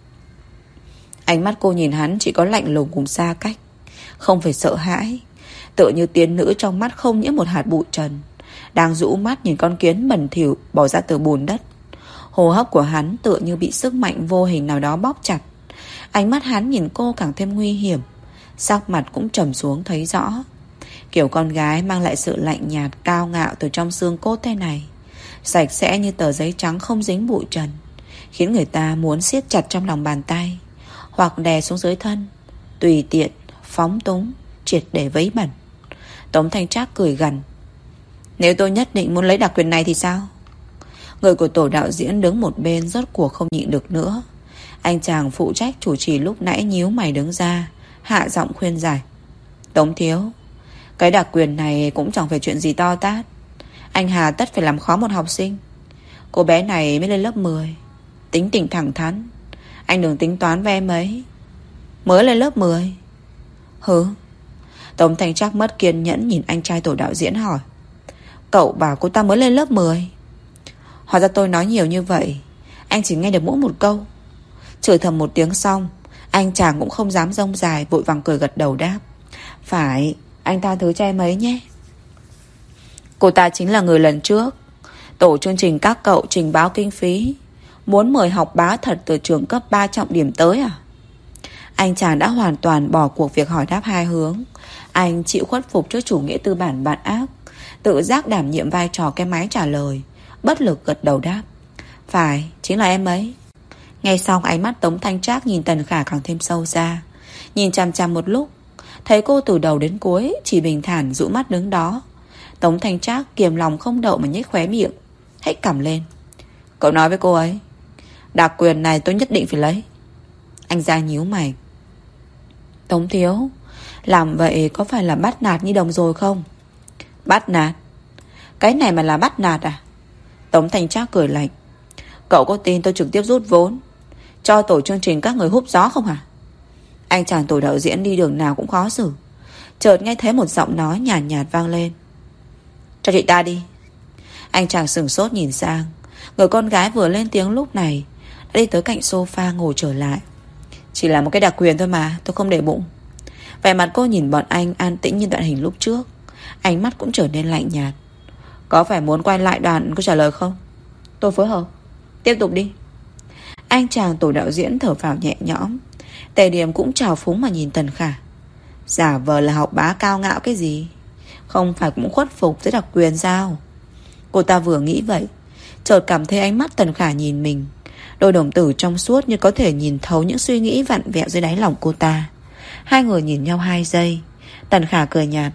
Ánh mắt cô nhìn hắn chỉ có lạnh lùng cùng xa cách, không phải sợ hãi, tựa như tiên nữ trong mắt không nhiễm một hạt bụi trần, đang rũ mắt nhìn con kiến bẩn thỉu bò ra từ bùn đất. Hô hấp của hắn tựa như bị sức mạnh vô hình nào đó bóp chặt. Ánh mắt hắn nhìn cô càng thêm nguy hiểm, sắc mặt cũng trầm xuống thấy rõ. Kiểu con gái mang lại sự lạnh nhạt cao ngạo từ trong xương cốt thế này, sạch sẽ như tờ giấy trắng không dính bụi trần, khiến người ta muốn siết chặt trong lòng bàn tay, hoặc đè xuống dưới thân, tùy tiện, phóng túng, triệt để vấy bẩn. Tống Thanh Trác cười gằn: nếu tôi nhất định muốn lấy đặc quyền này thì sao? Người của tổ đạo diễn đứng một bên rốt cuộc không nhịn được nữa. Anh chàng phụ trách chủ trì lúc nãy nhíu mày đứng ra, hạ giọng khuyên giải: Tống thiếu, cái đặc quyền này cũng chẳng phải chuyện gì to tát. Anh hà tất phải làm khó một học sinh. Cô bé này mới lên lớp 10, tính tình thẳng thắn, anh đừng tính toán với em ấy. Mới lên lớp 10? Hứ. Tống Thanh Trác mất kiên nhẫn nhìn anh trai tổ đạo diễn hỏi: cậu bảo cô ta mới lên lớp 10? Hóa ra tôi nói nhiều như vậy, anh chỉ nghe được mỗi một câu. Chửi thầm một tiếng xong, anh chàng cũng không dám rông dài, vội vàng cười gật đầu đáp: phải, anh tha thứ cho em ấy nhé. Cô ta chính là người lần trước tổ chương trình các cậu trình báo kinh phí, muốn mời học bá thật từ trường cấp 3 trọng điểm tới à? Anh chàng đã hoàn toàn bỏ cuộc việc hỏi đáp hai hướng. Anh chịu khuất phục trước chủ nghĩa tư bản bạn ác, tự giác đảm nhiệm vai trò cái máy trả lời, bất lực gật đầu đáp: phải, chính là em ấy. Nghe xong ánh mắt Tống Thanh Trác nhìn Tần Khả càng thêm sâu xa. Nhìn chằm chằm một lúc, thấy cô từ đầu đến cuối chỉ bình thản dụ mắt đứng đó. Tống Thanh Trác kiềm lòng không đậu mà nhếch khóe miệng, hét cằm lên: cậu nói với cô ấy, đặc quyền này tôi nhất định phải lấy. Anh ra nhíu mày: Tống thiếu, làm vậy có phải là bắt nạt Nhi Đồng rồi không? Bắt nạt? Cái này mà là bắt nạt à? Tống Thanh Trác cười lạnh: cậu có tin tôi trực tiếp rút vốn cho tổ chương trình các người húp gió không hả? Anh chàng tổ đạo diễn đi đường nào cũng khó xử. Chợt nghe thấy một giọng nói nhàn nhạt vang lên: cho chị ta đi. Anh chàng sửng sốt nhìn sang. Người con gái vừa lên tiếng lúc này đã đi tới cạnh sofa ngồi trở lại. Chỉ là một cái đặc quyền thôi mà, tôi không để bụng. Vẻ mặt cô nhìn bọn anh an tĩnh như đoạn hình lúc trước, ánh mắt cũng trở nên lạnh nhạt. Có phải muốn quay lại đoạn cô trả lời không? Tôi phối hợp. Tiếp tục đi. Anh chàng tổ đạo diễn thở phào nhẹ nhõm. Tề Điểm cũng trào phúng mà nhìn Tần Khả. Giả vờ là học bá cao ngạo cái gì? Không phải cũng khuất phục với đặc quyền sao? Cô ta vừa nghĩ vậy, chợt cảm thấy ánh mắt Tần Khả nhìn mình, đôi đồng tử trong suốt như có thể nhìn thấu những suy nghĩ vặn vẹo dưới đáy lòng cô ta. Hai người nhìn nhau 2 giây. Tần Khả cười nhạt: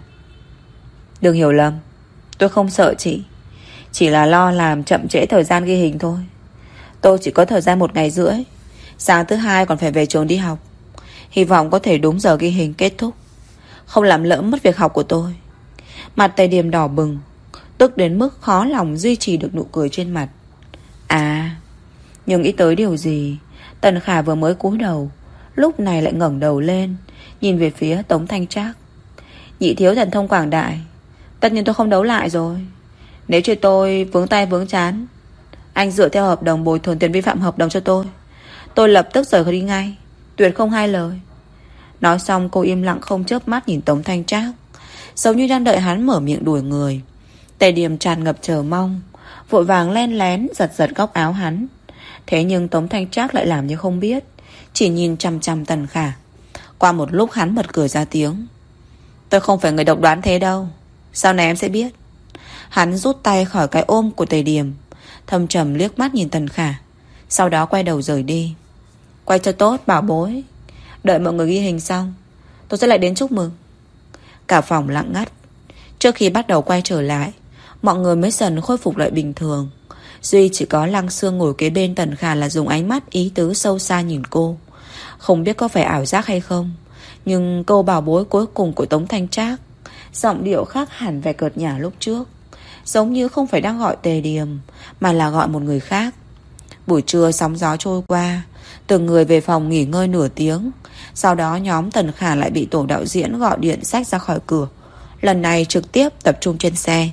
đừng hiểu lầm, tôi không sợ chị, chỉ là lo làm chậm trễ thời gian ghi hình thôi. Tôi chỉ có thời gian 1 ngày rưỡi, sáng thứ 2 còn phải về trường đi học. Hy vọng có thể đúng giờ ghi hình kết thúc, không làm lỡ mất việc học của tôi. Mặt Tề Điểm đỏ bừng, tức đến mức khó lòng duy trì được nụ cười trên mặt. À, Nhưng nghĩ tới điều gì, Tần Khả vừa mới cúi đầu, lúc này lại ngẩng đầu lên, nhìn về phía Tống Thanh Trác. Nhị thiếu thần thông quảng đại, tất nhiên tôi không đấu lại rồi. Nếu chơi tôi vướng tay vướng chán, anh dựa theo hợp đồng bồi thường tiền vi phạm hợp đồng cho tôi lập tức rời khỏi đi ngay, tuyệt không hai lời. Nói xong cô im lặng không chớp mắt nhìn Tống Thanh Trác, giống như đang đợi hắn mở miệng đuổi người. Tề Điềm tràn ngập chờ mong, vội vàng len lén giật giật góc áo hắn. Thế nhưng Tống Thanh Trác lại làm như không biết, chỉ nhìn chằm chằm Tần Khả. Qua một lúc hắn bật cười ra tiếng. Tôi không phải người độc đoán thế đâu, sau này em sẽ biết. Hắn rút tay khỏi cái ôm của Tề Điềm, thâm trầm liếc mắt nhìn Tần Khả, sau đó quay đầu rời đi. Quay cho tốt bảo bối, đợi mọi người ghi hình xong tôi sẽ lại đến chúc mừng. Cả phòng lặng ngắt. Trước khi bắt đầu quay trở lại, mọi người mới dần khôi phục lại bình thường. Duy chỉ có Lăng Sương ngồi kế bên Tần Khả là dùng ánh mắt ý tứ sâu xa nhìn cô. Không biết có phải ảo giác hay không, nhưng câu bảo bối cuối cùng của Tống Thanh Trác, giọng điệu khác hẳn vẻ cợt nhả lúc trước, giống như không phải đang gọi Tề Điềm, mà là gọi một người khác. Buổi trưa sóng gió trôi qua, từng người về phòng nghỉ ngơi nửa tiếng. Sau đó nhóm Tần Khả lại bị tổ đạo diễn gọi điện xách ra khỏi cửa, lần này trực tiếp tập trung trên xe.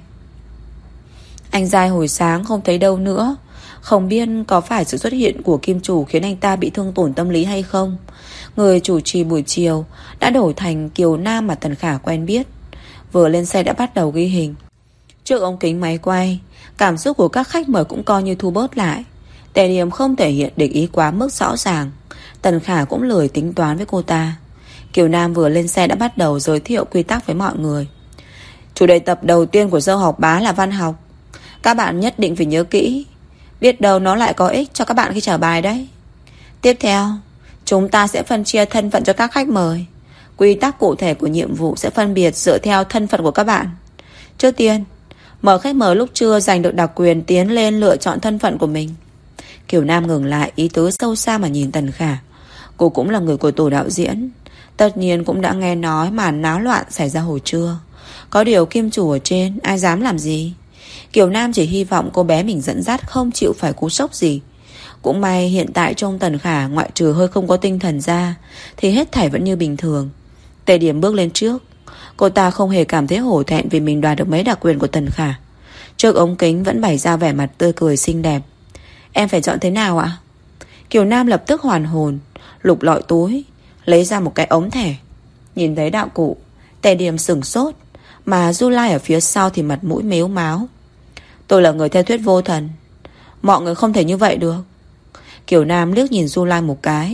Anh Giai hồi sáng không thấy đâu nữa, không biết có phải sự xuất hiện của kim chủ khiến anh ta bị thương tổn tâm lý hay không. Người chủ trì buổi chiều đã đổi thành Kiều Nam mà Tần Khả quen biết. Vừa lên xe đã bắt đầu ghi hình. Trước ống kính máy quay, cảm xúc của các khách mời cũng coi như thu bớt lại. Tề Điềm không thể hiện địch ý quá mức rõ ràng, Tần Khả cũng lười tính toán với cô ta. Kiều Nam vừa lên xe đã bắt đầu giới thiệu quy tắc với mọi người. Chủ đề tập đầu tiên của Dâu Học Bá là văn học. Các bạn nhất định phải nhớ kỹ, biết đâu nó lại có ích cho các bạn khi trả bài đấy. Tiếp theo, chúng ta sẽ phân chia thân phận cho các khách mời. Quy tắc cụ thể của nhiệm vụ sẽ phân biệt dựa theo thân phận của các bạn. Trước tiên, mời khách mời lúc trưa giành được đặc quyền tiến lên lựa chọn thân phận của mình. Kiều Nam ngừng lại, ý tứ sâu xa mà nhìn Tần Khả. Cô cũng là người của tổ đạo diễn, tất nhiên cũng đã nghe nói màn náo loạn xảy ra hồi trưa. Có điều kim chủ ở trên, ai dám làm gì. Kiều Nam chỉ hy vọng cô bé mình dẫn dắt không chịu phải cú sốc gì. Cũng may hiện tại trong Tần Khả, ngoại trừ hơi không có tinh thần ra, thì hết thảy vẫn như bình thường. Tề Điểm bước lên trước. Cô ta không hề cảm thấy hổ thẹn vì mình đoạt được mấy đặc quyền của Tần Khả. Trước ống kính vẫn bày ra vẻ mặt tươi cười xinh đẹp. Em phải chọn thế nào ạ? Kiều Nam lập tức hoàn hồn, lục lọi túi, lấy ra một cái ống thẻ. Nhìn thấy đạo cụ, Tề Điểm sửng sốt, mà Du Lai ở phía sau thì mặt mũi mếu máo. Tôi là người theo thuyết vô thần, mọi người không thể như vậy được. Kiều Nam liếc nhìn Du Lai một cái.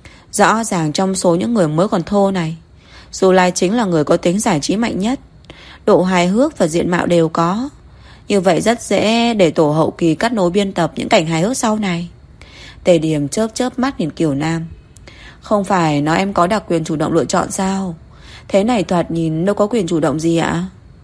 Rõ ràng trong số những người mới còn thô này, Du Lai chính là người có tính giải trí mạnh nhất. Độ hài hước và diện mạo đều có. Như vậy rất dễ để tổ hậu kỳ cắt nối biên tập những cảnh hài hước sau này. Tề Điểm chớp chớp mắt nhìn Kiều Nam. Không phải nói em có đặc quyền chủ động lựa chọn sao? Thế này thoạt nhìn đâu có quyền chủ động gì ạ?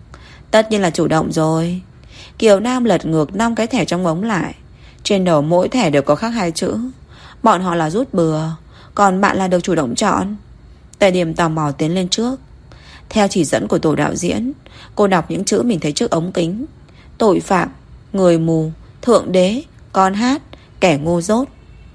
Tất nhiên là chủ động rồi. Kiều Nam lật ngược 5 cái thẻ trong ống lại. Trên đầu mỗi thẻ đều có khắc 2 chữ. Bọn họ là rút bừa, còn bạn là được chủ động chọn. Tề Điểm tò mò tiến lên trước. Theo chỉ dẫn của tổ đạo diễn, cô đọc những chữ mình thấy trước ống kính. Tội phạm, người mù, thượng đế, con hát, kẻ ngu dốt.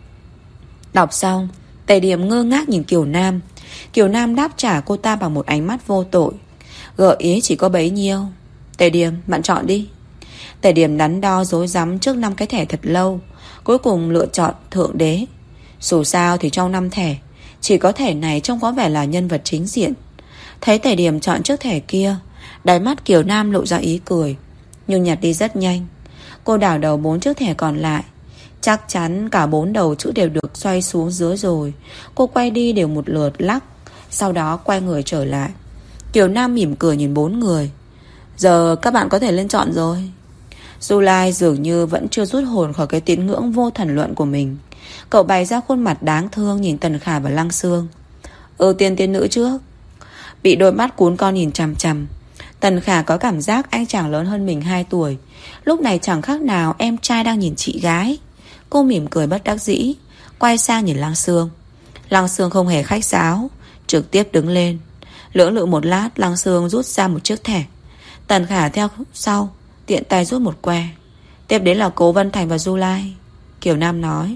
Đọc xong, Tề Điểm ngơ ngác nhìn Kiều Nam. Kiều Nam đáp trả cô ta bằng một ánh mắt vô tội. Gợi ý chỉ có bấy nhiêu. Tề Điểm, bạn chọn đi. Tề Điểm đắn đo rối rắm trước 5 cái thẻ thật lâu, cuối cùng lựa chọn thượng đế. Dù sao thì trong 5 thẻ, chỉ có thẻ này trông có vẻ là nhân vật chính diện. Thấy Tề Điểm chọn trước thẻ kia, đáy mắt Kiều Nam lộ ra ý cười, nhưng nhạt đi rất nhanh. Cô đảo đầu 4 chiếc thẻ còn lại. Chắc chắn cả 4 đầu chữ đều được xoay xuống dưới rồi. Cô quay đi đều một lượt lắc, sau đó quay người trở lại. Kiều Nam mỉm cười nhìn 4 người. Giờ các bạn có thể lên chọn rồi. Du Lai dường như vẫn chưa rút hồn khỏi cái tín ngưỡng vô thần luận của mình. Cậu bày ra khuôn mặt đáng thương nhìn Tần Khả và Lăng Sương. Ưu tiên tiên nữ trước. Bị đôi mắt cuốn con nhìn chằm chằm, Tần Khả có cảm giác anh chàng lớn hơn mình 2 tuổi. Lúc này chẳng khác nào em trai đang nhìn chị gái. Cô mỉm cười bất đắc dĩ, quay sang nhìn Lăng Sương. Lăng Sương không hề khách sáo, trực tiếp đứng lên. Lưỡng lự một lát, Lăng Sương rút ra một chiếc thẻ. Tần Khả theo sau, tiện tay rút một que. Tiếp đến là Cố Vân Thành và Du Lai. Kiều Nam nói.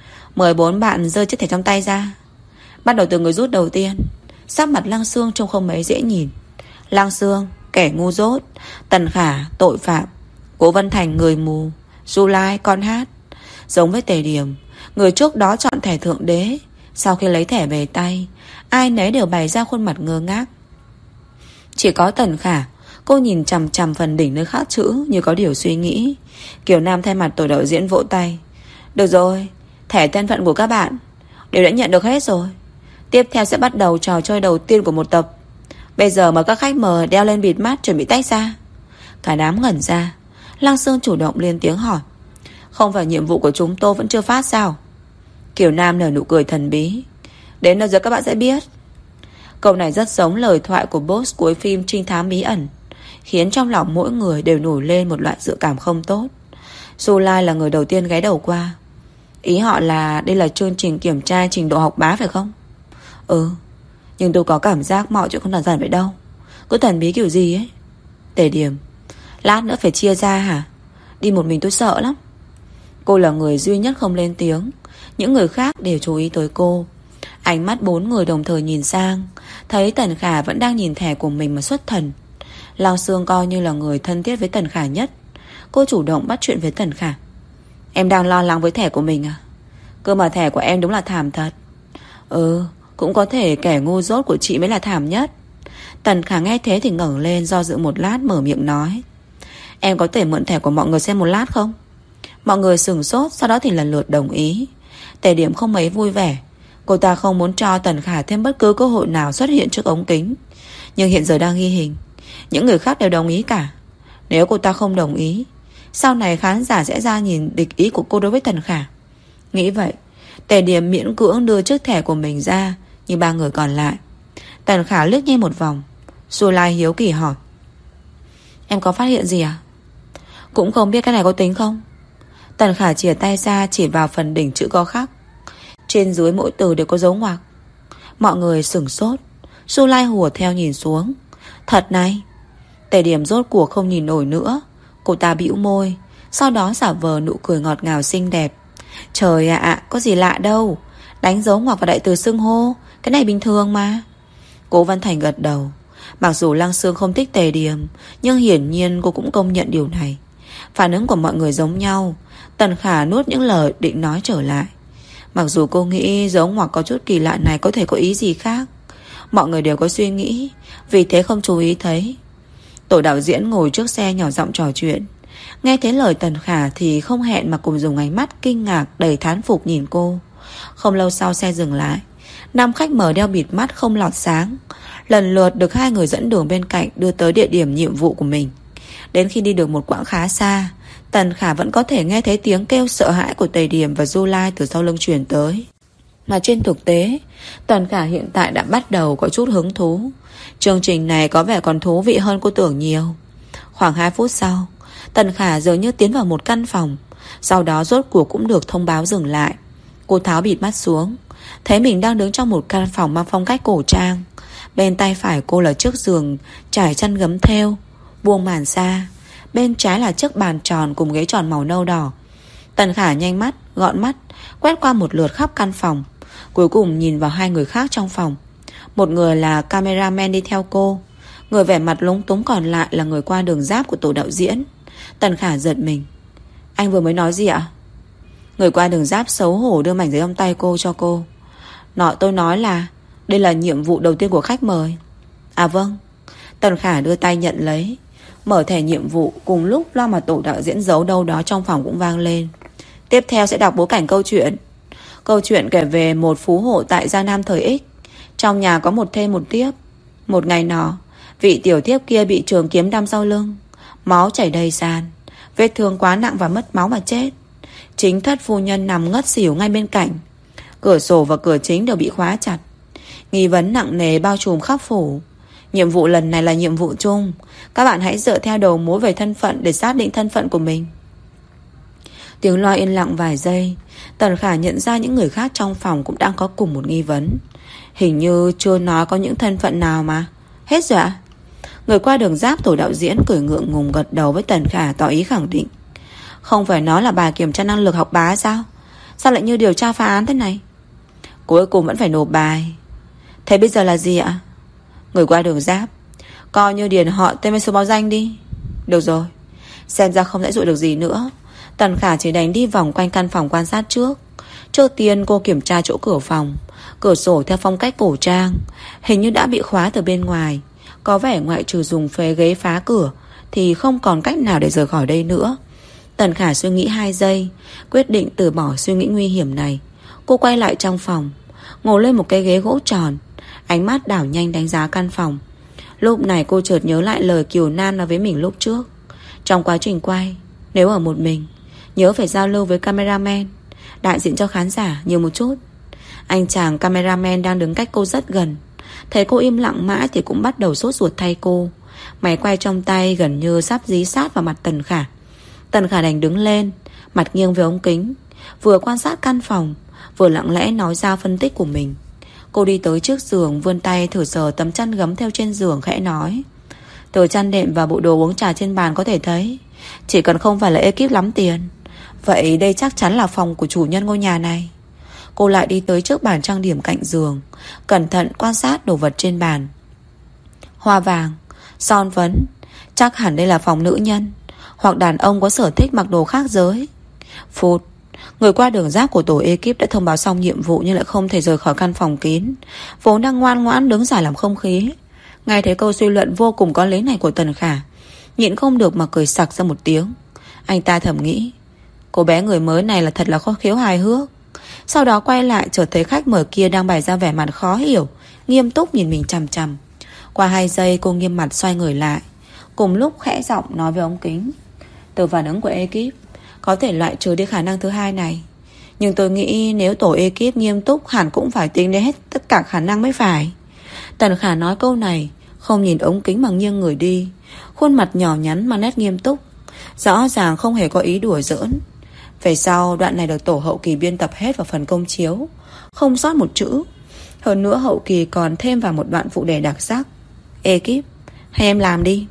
14 bạn giơ chiếc thẻ trong tay ra. Bắt đầu từ người rút đầu tiên. Sắc mặt Lăng Xương trông không mấy dễ nhìn. Lăng Xương, kẻ ngu dốt. Tần Khả, tội phạm. Cố Vân Thành, người mù. Du Lai, con hát. Giống với Tề Điểm, người trước đó chọn thẻ thượng đế. Sau khi lấy thẻ về tay, ai nấy đều bày ra khuôn mặt ngơ ngác. Chỉ có Tần Khả, cô nhìn chằm chằm phần đỉnh nơi khắc chữ như có điều suy nghĩ. Kiều Nam thay mặt tổ đạo diễn vỗ tay. Được rồi, thẻ thân phận của các bạn đều đã nhận được hết rồi. Tiếp theo sẽ bắt đầu trò chơi đầu tiên của một tập. Bây giờ mời các khách mời đeo lên bịt mắt chuẩn bị tách ra. Cả đám ngẩn ra. Lăng Xương chủ động lên tiếng hỏi. Không phải nhiệm vụ của chúng tôi vẫn chưa phát sao? Kiều Nam nở nụ cười thần bí. Đến đâu giờ các bạn sẽ biết. Câu này rất giống lời thoại của boss cuối phim trinh thám bí ẩn, khiến trong lòng mỗi người đều nổi lên một loại dự cảm không tốt. Du Lai là người đầu tiên gáy đầu qua. Ý họ là đây là chương trình kiểm tra trình độ học bá phải không? Ừ, nhưng tôi có cảm giác mọi chuyện không đơn giản vậy đâu. Cứ thần bí kiểu gì ấy. Tề Điểm, lát nữa phải chia ra hả? Đi một mình tôi sợ lắm. Cô là người duy nhất không lên tiếng. Những người khác đều chú ý tới cô. Ánh mắt 4 người đồng thời nhìn sang, thấy Tần Khả vẫn đang nhìn thẻ của mình mà xuất thần. Lăng Xương coi như là người thân thiết với Tần Khả nhất. Cô chủ động bắt chuyện với Tần Khả. Em đang lo lắng với thẻ của mình à? Cơ mà thẻ của em đúng là thảm thật. Ừ, cũng có thể kẻ ngu dốt của chị mới là thảm nhất. Tần Khả nghe thế thì ngẩng lên, do dự một lát mở miệng nói. Em có thể mượn thẻ của mọi người xem một lát không? Mọi người sửng sốt, sau đó thì lần lượt đồng ý. Tề Điểm không mấy vui vẻ. Cô ta không muốn cho Tần Khả thêm bất cứ cơ hội nào xuất hiện trước ống kính. Nhưng hiện giờ đang ghi hình, những người khác đều đồng ý cả. Nếu cô ta không đồng ý, sau này khán giả sẽ ra nhìn địch ý của cô đối với Tần Khả. Nghĩ vậy, Tề Điểm miễn cưỡng đưa chiếc thẻ của mình ra như 3 người còn lại. Tần Khả liếc nhìn một vòng. Du Lai hiếu kỳ hỏi. Em có phát hiện gì à? Cũng không biết cái này có tính không? Tần Khả chìa tay ra chỉ vào phần đỉnh chữ có khắc. Trên dưới mỗi từ đều có dấu ngoặc. Mọi người sửng sốt. Du Lai hùa theo nhìn xuống. Thật này. Tề Điểm rốt cuộc không nhìn nổi nữa. Cô ta bĩu môi, sau đó giả vờ nụ cười ngọt ngào xinh đẹp. Trời ạ, có gì lạ đâu. Đánh dấu ngoặc vào đại từ xưng hô, cái này bình thường mà. Cố Văn Thành gật đầu. Mặc dù Lăng Xương không thích Tề Điểm, nhưng hiển nhiên cô cũng công nhận điều này. Phản ứng của mọi người giống nhau. Tần Khả nuốt những lời định nói trở lại. Mặc dù cô nghĩ dấu ngoặc có chút kỳ lạ này có thể có ý gì khác, mọi người đều có suy nghĩ, vì thế không chú ý thấy. Tổ đạo diễn ngồi trước xe nhỏ giọng trò chuyện. Nghe thấy lời Tần Khả thì không hẹn mà cùng dùng ánh mắt kinh ngạc đầy thán phục nhìn cô. Không lâu sau xe dừng lại. 5 khách mời đeo bịt mắt không lọt sáng lần lượt được 2 người dẫn đường bên cạnh đưa tới địa điểm nhiệm vụ của mình. Đến khi đi được một quãng khá xa, Tần Khả vẫn có thể nghe thấy tiếng kêu sợ hãi của Tề Điểm và Du Lai từ sau lưng truyền tới. Mà trên thực tế, Tần Khả hiện tại đã bắt đầu có chút hứng thú. Chương trình này có vẻ còn thú vị hơn cô tưởng nhiều. Khoảng 2 phút sau, Tần Khả dường như tiến vào một căn phòng. Sau đó rốt cuộc cũng được thông báo dừng lại. Cô tháo bịt mắt xuống, thấy mình đang đứng trong một căn phòng mang phong cách cổ trang. Bên tay phải cô là chiếc giường trải chăn gấm thêu, buông màn ra. Bên trái là chiếc bàn tròn cùng ghế tròn màu nâu đỏ. Tần Khả nhanh mắt, gọn mắt, quét qua một lượt khắp căn phòng. Cuối cùng nhìn vào 2 người khác trong phòng. Một người là cameraman đi theo cô. Người vẻ mặt lúng túng còn lại là người qua đường giáp của tổ đạo diễn. Tần Khả giật mình. Anh vừa mới nói gì ạ? Người qua đường giáp xấu hổ đưa mảnh giấy trong tay cô cho cô. Tôi nói là đây là nhiệm vụ đầu tiên của khách mời. À vâng. Tần Khả đưa tay nhận lấy. Mở thẻ nhiệm vụ, cùng lúc lo mà tổ đạo diễn giấu đâu đó trong phòng cũng vang lên. Tiếp theo sẽ đọc bối cảnh câu chuyện. Câu chuyện kể về một phú hộ tại Giang Nam thời X. Trong nhà có một thê một thiếp. Một ngày nọ, vị tiểu thiếp kia bị trường kiếm đâm sau lưng, máu chảy đầy sàn. Vết thương quá nặng và mất máu mà chết. Chính thất phu nhân nằm ngất xỉu ngay bên cạnh. Cửa sổ và cửa chính đều bị khóa chặt. Nghi vấn nặng nề bao trùm khắp phủ. Nhiệm vụ lần này là nhiệm vụ chung. Các bạn hãy dựa theo đầu mối về thân phận để xác định thân phận của mình. Tiếng loa yên lặng vài giây. Tần Khả nhận ra những người khác trong phòng cũng đang có cùng một nghi vấn. Hình như chưa nói có những thân phận nào mà. Hết rồi ạ? Người qua đường giáp tổ đạo diễn cười ngượng ngùng gật đầu với Tần Khả, tỏ ý khẳng định. Không phải nói là bà kiểm tra năng lực học bá sao? Sao lại như điều tra phá án thế này? Cuối cùng vẫn phải nộp bài. Thế bây giờ là gì ạ? Người qua đường giáp. Coi như điền họ tên với số báo danh đi. Được rồi. Xem ra không dễ dụi được gì nữa. Tần Khả chỉ đành đi vòng quanh căn phòng quan sát trước. Trước tiên cô kiểm tra chỗ cửa phòng. Cửa sổ theo phong cách cổ trang, hình như đã bị khóa từ bên ngoài. Có vẻ ngoại trừ dùng phế ghế phá cửa thì không còn cách nào để rời khỏi đây nữa. Tần Khả suy nghĩ 2 giây, quyết định từ bỏ suy nghĩ nguy hiểm này. Cô quay lại trong phòng, ngồi lên một cái ghế gỗ tròn, ánh mắt đảo nhanh đánh giá căn phòng. Lúc này cô chợt nhớ lại lời Kiều Nan nói với mình lúc trước. Trong quá trình quay, nếu ở một mình, nhớ phải giao lưu với cameraman, đại diện cho khán giả nhiều một chút. Anh chàng cameraman đang đứng cách cô rất gần. Thấy cô im lặng mãi thì cũng bắt đầu sốt ruột thay cô. Máy quay trong tay gần như sắp dí sát vào mặt Tần Khả. Tần Khả đành đứng lên, mặt nghiêng về ống kính, vừa quan sát căn phòng, vừa lặng lẽ nói ra phân tích của mình. Cô đi tới trước giường, vươn tay thử sờ tấm chăn gấm theo trên giường, khẽ nói. Từ chăn đệm và bộ đồ uống trà trên bàn có thể thấy, chỉ cần không phải là ekip lắm tiền, vậy đây chắc chắn là phòng của chủ nhân ngôi nhà này. Cô lại đi tới trước bàn trang điểm cạnh giường, cẩn thận quan sát đồ vật trên bàn. Hoa vàng, son phấn, chắc hẳn đây là phòng nữ nhân, hoặc đàn ông có sở thích mặc đồ khác giới. Phụt, người qua đường giáp của tổ ekip đã thông báo xong nhiệm vụ nhưng lại không thể rời khỏi căn phòng kín, vốn đang ngoan ngoãn đứng giải làm không khí. Ngay thấy câu suy luận vô cùng có lý này của Tần Khả, nhịn không được mà cười sặc ra một tiếng. Anh ta thầm nghĩ, cô bé người mới này là thật là có khiếu hài hước. Sau đó quay lại chợt thấy khách mời kia đang bày ra vẻ mặt khó hiểu, nghiêm túc nhìn mình chằm chằm. Qua 2 giây cô nghiêm mặt xoay người lại, cùng lúc khẽ giọng nói với ống kính. Từ phản ứng của ekip có thể loại trừ đi khả năng thứ hai này, nhưng tôi nghĩ nếu tổ ekip nghiêm túc hẳn cũng phải tính đến hết tất cả khả năng mới phải. Tần Khả nói câu này không nhìn ống kính mà nghiêng người đi, khuôn mặt nhỏ nhắn mà nét nghiêm túc, rõ ràng không hề có ý đùa giỡn. Về sau đoạn này được tổ hậu kỳ biên tập hết vào phần công chiếu, không sót một chữ. Hơn nữa hậu kỳ còn thêm vào một đoạn phụ đề đặc sắc. Ekip, hay em làm đi.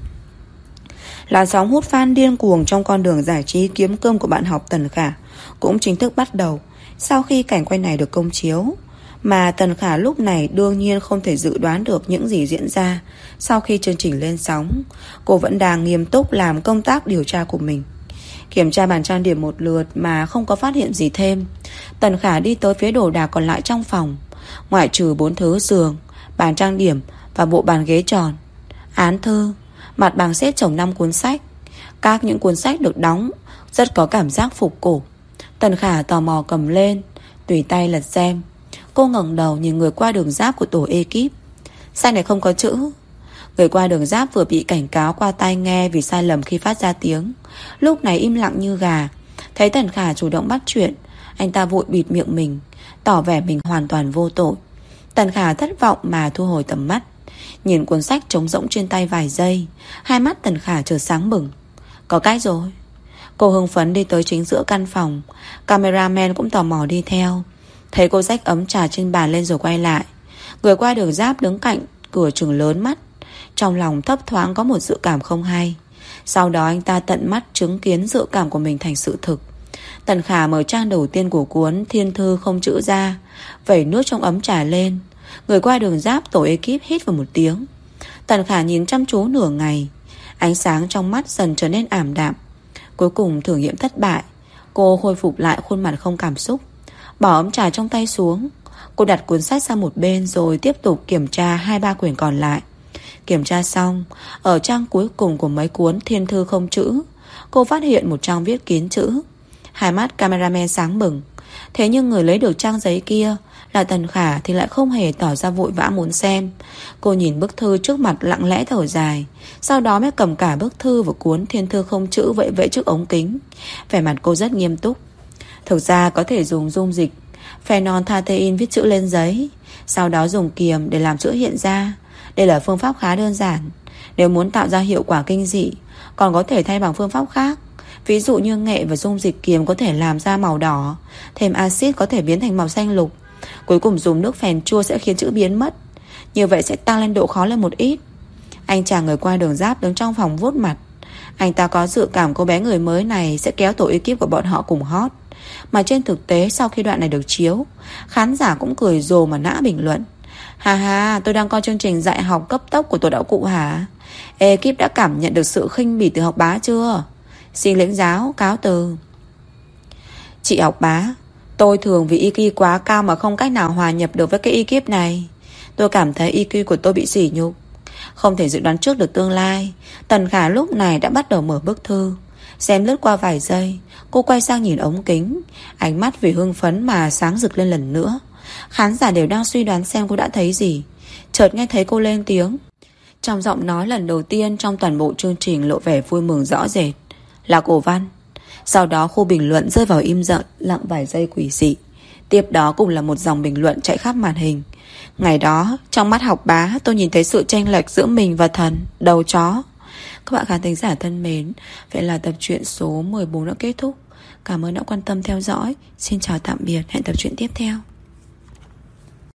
Làn sóng hút fan điên cuồng trong con đường giải trí kiếm cơm của bạn học Tần Khả cũng chính thức bắt đầu sau khi cảnh quay này được công chiếu. Mà Tần Khả lúc này đương nhiên không thể dự đoán được những gì diễn ra sau khi chương trình lên sóng. Cô vẫn đang nghiêm túc làm công tác điều tra của mình. Kiểm tra bàn trang điểm một lượt mà không có phát hiện gì thêm, Tần Khả đi tới phía đồ đạc còn lại trong phòng. Ngoại trừ 4 thứ giường, bàn trang điểm và bộ bàn ghế tròn, án thư, mặt bằng xếp chồng 5 cuốn sách. Các những cuốn sách được đóng rất có cảm giác phục cổ. Tần Khả tò mò cầm lên, tùy tay lật xem. Cô ngẩng đầu nhìn người qua đường giáp của tổ ekip. Sách này không có chữ. Người qua đường giáp vừa bị cảnh cáo qua tai nghe vì sai lầm khi phát ra tiếng, lúc này im lặng như gà. Thấy Tần Khả chủ động bắt chuyện, anh ta vội bịt miệng mình, tỏ vẻ mình hoàn toàn vô tội. Tần Khả thất vọng mà thu hồi tầm mắt, nhìn cuốn sách trống rỗng trên tay vài giây. Hai mắt Tần Khả chợt sáng bừng. Có cách rồi. Cô hưng phấn đi tới chính giữa căn phòng. Cameraman cũng tò mò đi theo. Thấy cô xách ấm trà trên bàn lên rồi quay lại. Người qua đường giáp đứng cạnh cửa trừng lớn mắt, trong lòng thấp thoáng có một dự cảm không hay. Sau đó anh ta tận mắt chứng kiến dự cảm của mình thành sự thực. Tần Khả mở trang đầu tiên của cuốn Thiên Thư không chữ ra, vẩy nước trong ấm trà lên. Người qua đường giáp tổ ekip hít vào một tiếng. Tần Khả nhìn chăm chú nửa ngày, ánh sáng trong mắt dần trở nên ảm đạm. Cuối cùng thử nghiệm thất bại. Cô khôi phục lại khuôn mặt không cảm xúc, bỏ ấm trà trong tay xuống. Cô đặt cuốn sách sang một bên rồi tiếp tục kiểm tra 2-3 quyển còn lại. Kiểm tra xong, ở trang cuối cùng của mấy cuốn Thiên Thư không chữ, cô phát hiện một trang viết kín chữ. Hai mắt cameraman sáng bừng. Thế nhưng người lấy được trang giấy kia là Tần Khả thì lại không hề tỏ ra vội vã muốn xem. Cô nhìn bức thư trước mặt lặng lẽ thở dài, sau đó mới cầm cả bức thư và cuốn Thiên Thư không chữ vẫy vẫy trước ống kính. Vẻ mặt cô rất nghiêm túc. Thực ra có thể dùng dung dịch phenolphthalein viết chữ lên giấy, sau đó dùng kiềm để làm chữ hiện ra. Đây là phương pháp khá đơn giản. Nếu muốn tạo ra hiệu quả kinh dị, còn có thể thay bằng phương pháp khác. Ví dụ như nghệ và dung dịch kiềm có thể làm ra màu đỏ, thêm axit có thể biến thành màu xanh lục. Cuối cùng dùng nước phèn chua sẽ khiến chữ biến mất. Như vậy sẽ tăng lên độ khó lên một ít. Anh chàng người qua đường giáp đứng trong phòng vuốt mặt. Anh ta có dự cảm cô bé người mới này sẽ kéo tổ ekip của bọn họ cùng hot. Mà trên thực tế sau khi đoạn này được chiếu, khán giả cũng cười rồ mà nã bình luận: "Hà hà, tôi đang coi chương trình dạy học cấp tốc của tổ đạo cụ hả? Ekip đã cảm nhận được sự khinh bỉ từ học bá chưa? Xin lĩnh giáo, cáo từ." "Chị học bá, tôi thường vì EQ quá cao mà không cách nào hòa nhập được với cái ekip này. Tôi cảm thấy EQ của tôi bị sỉ nhục. Không thể dự đoán trước được tương lai." Tần Khả lúc này đã bắt đầu mở bức thư. Xem lướt qua vài giây, cô quay sang nhìn ống kính, ánh mắt vì hưng phấn mà sáng rực lên lần nữa. Khán giả đều đang suy đoán xem cô đã thấy gì. Chợt nghe thấy cô lên tiếng. Trong giọng nói lần đầu tiên trong toàn bộ chương trình lộ vẻ vui mừng rõ rệt: "Là Cổ Văn." Sau đó khu bình luận rơi vào im lặng vài giây quỷ dị. Tiếp đó cũng là một dòng bình luận chạy khắp màn hình. Ngày đó, trong mắt học bá, tôi nhìn thấy sự chênh lệch giữa mình và thần, đầu chó. Các bạn khán thính giả thân mến, vậy là tập truyện số 14 đã kết thúc. Cảm ơn đã quan tâm theo dõi. Xin chào tạm biệt, hẹn tập truyện tiếp theo.